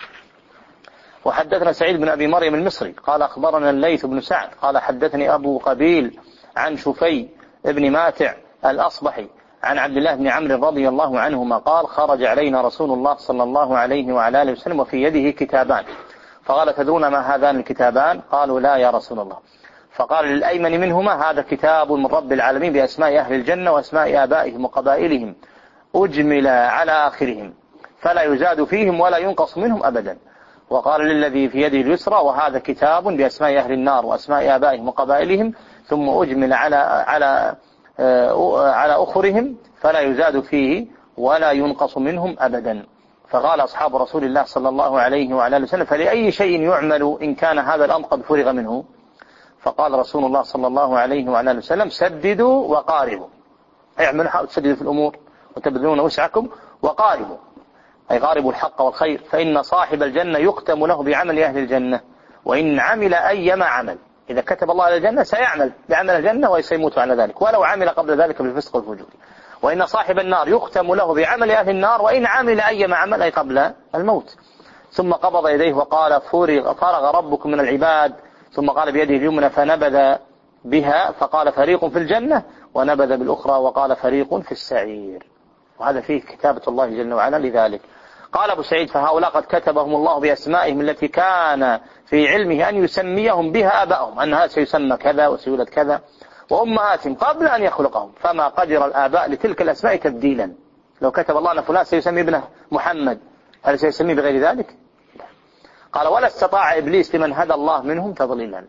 وحدثنا سعيد بن أبي مريم المصري قال أخبرنا الليث بن سعد قال حدثني أبو قبيل عن شفي ابن ماتع الأصبحي عن عبد الله بن عمرو رضي الله عنهما قال خرج علينا رسول الله صلى الله عليه وعلى آله وسلم وفي يده كتابان، فقال تدرون ما هذان الكتابان؟ قالوا لا يا رسول الله. فقال للأيمن منهما هذا كتاب من رب العالمين بأسماء أهل الجنة وأسماء آبائهم وقبائلهم أجمل على آخرهم فلا يزاد فيهم ولا ينقص منهم أبدا. وقال للذي في يده اليسرى وهذا كتاب بأسماء أهل النار وأسماء آبائهم وقبائلهم ثم أجمل على أخرهم فلا يزاد فيه ولا ينقص منهم أبدا. فقال أصحاب رسول الله صلى الله عليه وعلى آله وسلم فلأي شيء يعمل إن كان هذا الأمر قد فرغ منه؟ فقال رسول الله صلى الله عليه وعلى آله وسلم سددوا وقاربوا، اعملوا حاولوا تسددوا في الأمور وتبذلون وسعكم وقاربوا، أي قاربوا الحق والخير، فإن صاحب الجنة يختم له بعمل أهل الجنة وإن عمل أيما عمل، إذا كتب الله على الجنة سيعمل بعمل الجنة وسيموت على ذلك ولو عمل قبل ذلك بالفسق والفجور. وإن صاحب النار يختم له بعمل أهل النار وإن عمل أيما عمل، أي قبل الموت. ثم قبض يديه وقال فرغ ربكم من العباد، ثم قال بيده اليمنى فنبذ بها فقال فريق في الجنة ونبذ بالأخرى وقال فريق في السعير. وهذا فيه كتابة الله جل وعلا لذلك. قال أبو سعيد فهؤلاء قد كتبهم الله بأسمائهم التي كان في علمه أن يسميهم بها آبائهم، أنها سيسمى كذا وسيولد كذا، وأمهاتهم قبل أن يخلقهم، فما قدر الآباء لتلك الأسماء تبديلا. لو كتب الله أن فلان سيسمي ابنه محمد هل سيسميه بغير ذلك؟ قال ولا استطاع إبليس لمن هدى الله منهم تضليلا.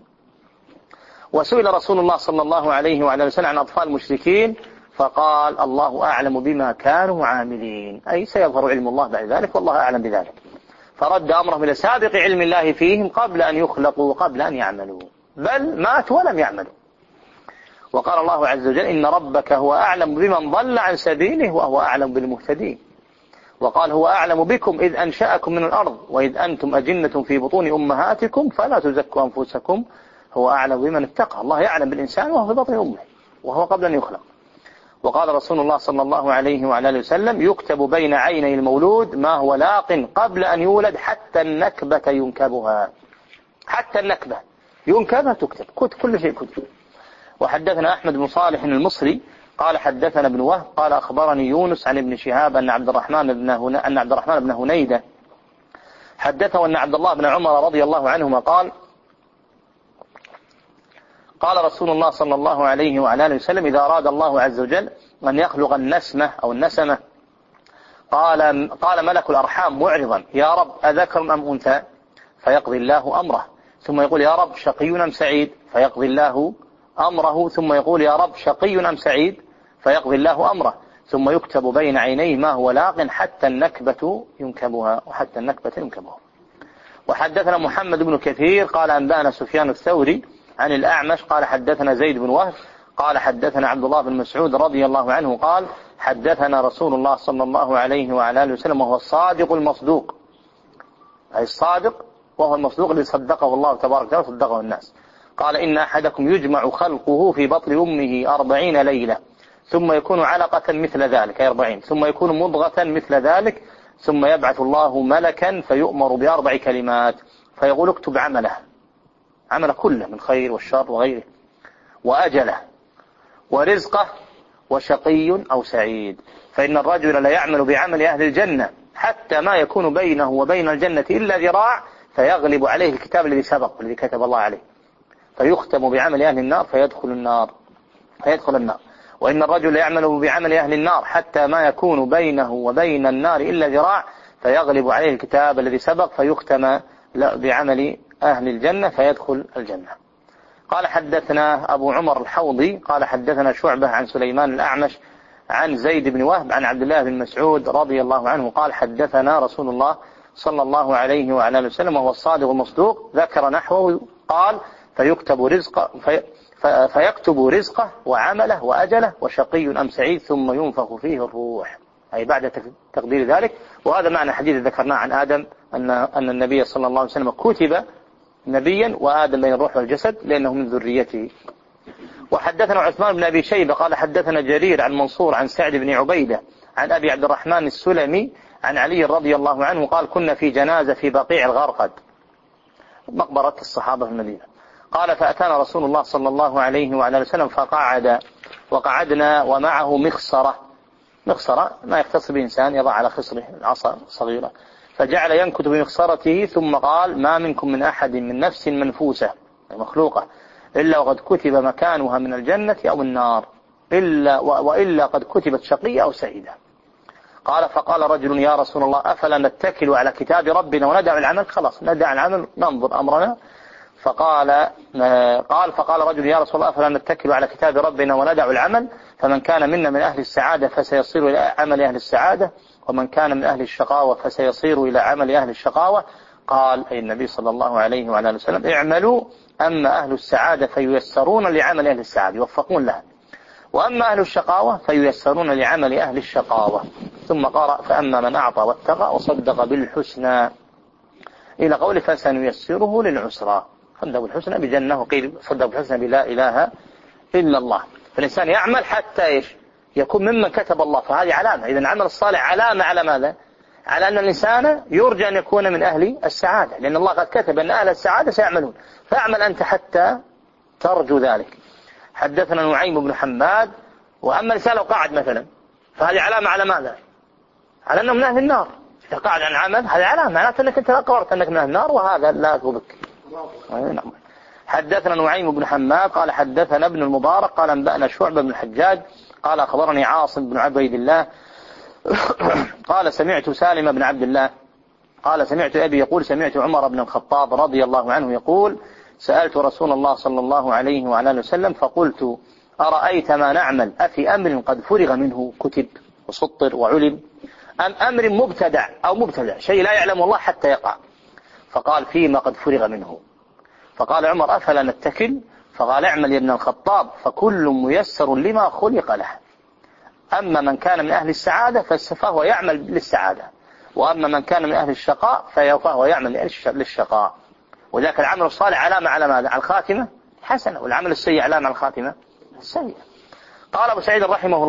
وسئل رسول الله صلى الله عليه وعلى وسلم عن أطفال المشركين فقال الله أعلم بما كانوا عاملين، أي سيظهر علم الله بعد ذلك والله أعلم بذلك. فرد أمرهم إلى سابق علم الله فيهم قبل أن يخلقوا وقبل أن يعملوا، بل ماتوا ولم يعملوا. وقال الله عز وجل إن ربك هو أعلم بمن ضل عن سبيله وهو أعلم بالمهتدين. وقال هو أعلم بكم إذ أنشأكم من الأرض وإذ أنتم أجنة في بطون أمهاتكم فلا تزكوا أنفسكم هو أعلم بمن اتقى. الله يعلم بالإنسان وهو في بطن أمه وهو قبل أن يخلق. وقال رسول الله صلى الله عليه وعلى آله وسلم يكتب بين عيني المولود ما هو لاق قبل أن يولد حتى النكبة ينكبها، حتى النكبة ينكبها تكتب، كل شيء كتب. وحدثنا أحمد بن صالح المصري قال حدثنا ابن وهب قال أخبرني يونس عن ابن شهاب أن عبد الرحمن بن هنيدة حدثه أن عبد الله بن عمر رضي الله عنهما قال رسول الله صلى الله عليه وعلى آله وسلم إذا أراد الله عز وجل أن يخلق النسمة أو النسمة قال ملك الأرحام معرضا يا رب أذكر أم أنثى؟ فيقضي الله أمره، ثم يقول يا رب شقي أم سعيد؟ فيقضي الله أمره، ثم يقول يا رب شقي أم سعيد؟ فيقضي الله أمره، ثم يكتب بين عينيه ما هو لاق حتى النكبة ينكبها. وحدثنا محمد بن كثير قال أنبأنا سفيان الثوري عن الأعمش قال حدثنا زيد بن وهب قال حدثنا عبد الله بن مسعود رضي الله عنه قال حدثنا رسول الله صلى الله عليه وعلى آله وسلم وهو الصادق المصدوق، أي الصادق وهو المصدوق الذي صدقه الله تبارك وتعالى وصدقه الناس. قال إن أحدكم يجمع خلقه في بطن أمه 40 ليلة ثم يكون علقة مثل ذلك، أي 40، ثم يكون مضغة مثل ذلك، ثم يبعث الله ملكا فيؤمر ب4 كلمات فيقول اكتب عمله كله من خير والشر وغيره، وأجله ورزقه وشقي أو سعيد. فإن الرجل لا يعمل بعمل أهل الجنة حتى ما يكون بينه وبين الجنة إلا ذراع فيغلب عليه الكتاب الذي سبق الذي كتب الله عليه فيختم بعمل أهل النار فيدخل النار. وإن الرجل يعمل بعمل أهل النار حتى ما يكون بينه وبين النار إلا ذراع فيغلب عليه الكتاب الذي سبق فيختم بعمل أهل الجنة فيدخل الجنة. قال حدثنا أبو عمر الحوضي قال حدثنا شعبة عن سليمان الأعمش عن زيد بن وهب عن عبد الله بن مسعود رضي الله عنه قال حدثنا رسول الله صلى الله عليه وعلى آله وسلم وهو الصادق المصدوق ذكر نحوه قال فيكتب رزقه وعمله وأجله وشقي أم سعيد ثم ينفخ فيه الروح، أي بعد تقدير ذلك. وهذا معنى حديث ذكرناه عن آدم أن النبي صلى الله عليه وسلم كتب نبيا وآدم بين الروح والجسد لأنه من ذريته. وحدثنا عثمان بن أبي شيبة قال حدثنا جرير عن منصور عن سعد بن عبيدة عن أبي عبد الرحمن السلمي عن علي رضي الله عنه قال كنا في جنازة في بقيع الغرقد مقبرة الصحابة في المدينة. قال فأتانا رسول الله صلى الله عليه وعلى آله وسلم فقعد وقعدنا ومعه مخصرة ما يختص به إنسان يضع على خصره العصا صغيرة فجعل ينكت بمخصرته ثم قال ما منكم من أحد من نفس منفوسة مخلوقة إلا وقد كتب مكانها من الجنة أو النار وإلا قد كتبت شقية أو سعيدة. قال فقال رجل يا رسول الله أفلا نتكل على كتاب ربنا وندع العمل؟ خلاص ندع العمل ننظر أمرنا. فقال رجل يا رسول الله أفلا نتكل على كتاب ربنا وندع العمل؟ فمن كان منا من أهل السعادة فسيصير إلى عمل أهل السعادة ومن كان من أهل الشقاوة فسيصير إلى عمل أهل الشقاوة. قال أي النبي صلى الله عليه وعلى آله وسلم اعملوا أما أهل السعادة فييسرون لعمل أهل السعادة يوفقون لها وأما أهل الشقاوة فييسرون لعمل أهل الشقاوة. ثم قرأ فأما من أعطى واتقى وصدق بالحسنى إلى قول فسنيسره للعسرى. صدق بالحسنى بجنة وقيل صدق بالحسنى بلا إله إلا الله. فالإنسان يعمل حتى يكون ممن كتب الله، فهذه علامة. إذن العمل الصالح علامة على ماذا؟ على أن الإنسان يرجى أن يكون من أهل السعادة لأن الله قد كتب أن أهل السعادة سيعملون، فاعمل أنت حتى ترجو ذلك. حدثنا نعيم بن حماد. وأما الإنسان لو قاعد مثلا فهذه علامة على ماذا؟ على أنه من أهل النار. إذا قاعد عن عمل هذه علامة معناته أنك أنت قررت أنك من أهل النار وهذا لا بك. حدثنا نعيم بن حماد قال حدثنا ابن المبارك قال أنبأنا شعبة بن الحجاج قال أخبرني عاصم بن عبيد الله قال سمعت سالم بن عبد الله قال سمعت أبي يقول سمعت عمر بن الخطاب رضي الله عنه يقول سألت رسول الله صلى الله عليه وعلى آله وسلم فقلت أرأيت ما نعمل أفي أمر قد فرغ منه كتب وسطر وعلم أم أمر مبتدع شيء لا يعلم الله حتى يقع؟ فقال فيما قد فرغ منه. فقال عمر أفلا نتكل؟ فقال اعمل يا ابن الخطاب فكل ميسر لما خلق له. أما من كان من أهل السعادة فهو يعمل للسعادة وأما من كان من أهل الشقاء فهو يعمل للشقاء. وذاك العمل الصالح علامة على ماذا؟ على الخاتمة حسنة والعمل السيء علامة على الخاتمة السيئة. قال أبو سعيد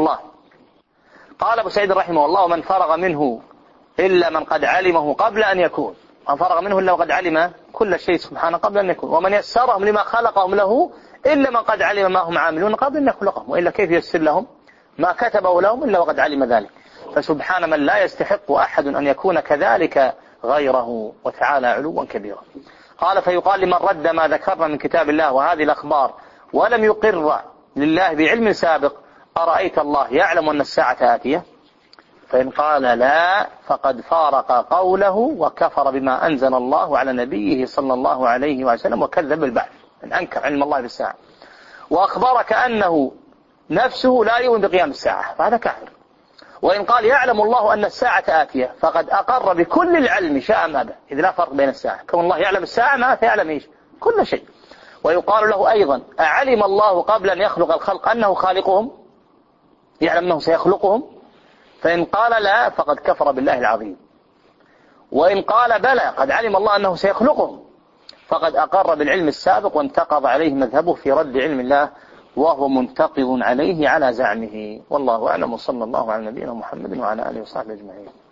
رحمه الله ومن فرغ منه إلا من قد علمه قبل أن يكون. من فرغ منه إلا وقد علم كل شيء سبحانه قبل أن يكون. ومن يسرهم لما خلقهم له إلا من قد علم ما هم عاملون قبل أن يخلقهم وإلا كيف يسر لهم ما كتبه لهم إلا وقد علم ذلك. فسبحان من لا يستحق أحد أن يكون كذلك غيره وتعالى علوا كبيرا. قال فيقال لمن رد ما ذكرنا من كتاب الله وهذه الأخبار ولم يقر لله بعلم سابق أرأيت الله يعلم أن الساعة آتية؟ فإن قال لا فقد فارق قوله وكفر بما أنزل الله على نبيه صلى الله عليه وسلم وكذب بالبعث من أنكر علم الله بالساعة وأخبرك أنه نفسه لا يؤمن بقيام الساعة فهذا كافر. وإن قال يعلم الله أن الساعة آتية فقد أقر بكل العلم شاء ماذا إذ لا فرق بين الساعة كون الله يعلم الساعة ما يعلم إيش كل شيء. ويقال له أيضا أعلم الله قبل أن يخلق الخلق أنه خالقهم يعلم أنه سيخلقهم؟ فإن قال لا فقد كفر بالله العظيم. وإن قال بلى قد علم الله أنه سيخلقهم فقد أقر بالعلم السابق وانتقض عليه مذهبه في رد علم الله وهو منتقض عليه على زعمه. والله أعلم وصلى الله على نبينا محمد وعلى آله وصحبه أجمعين.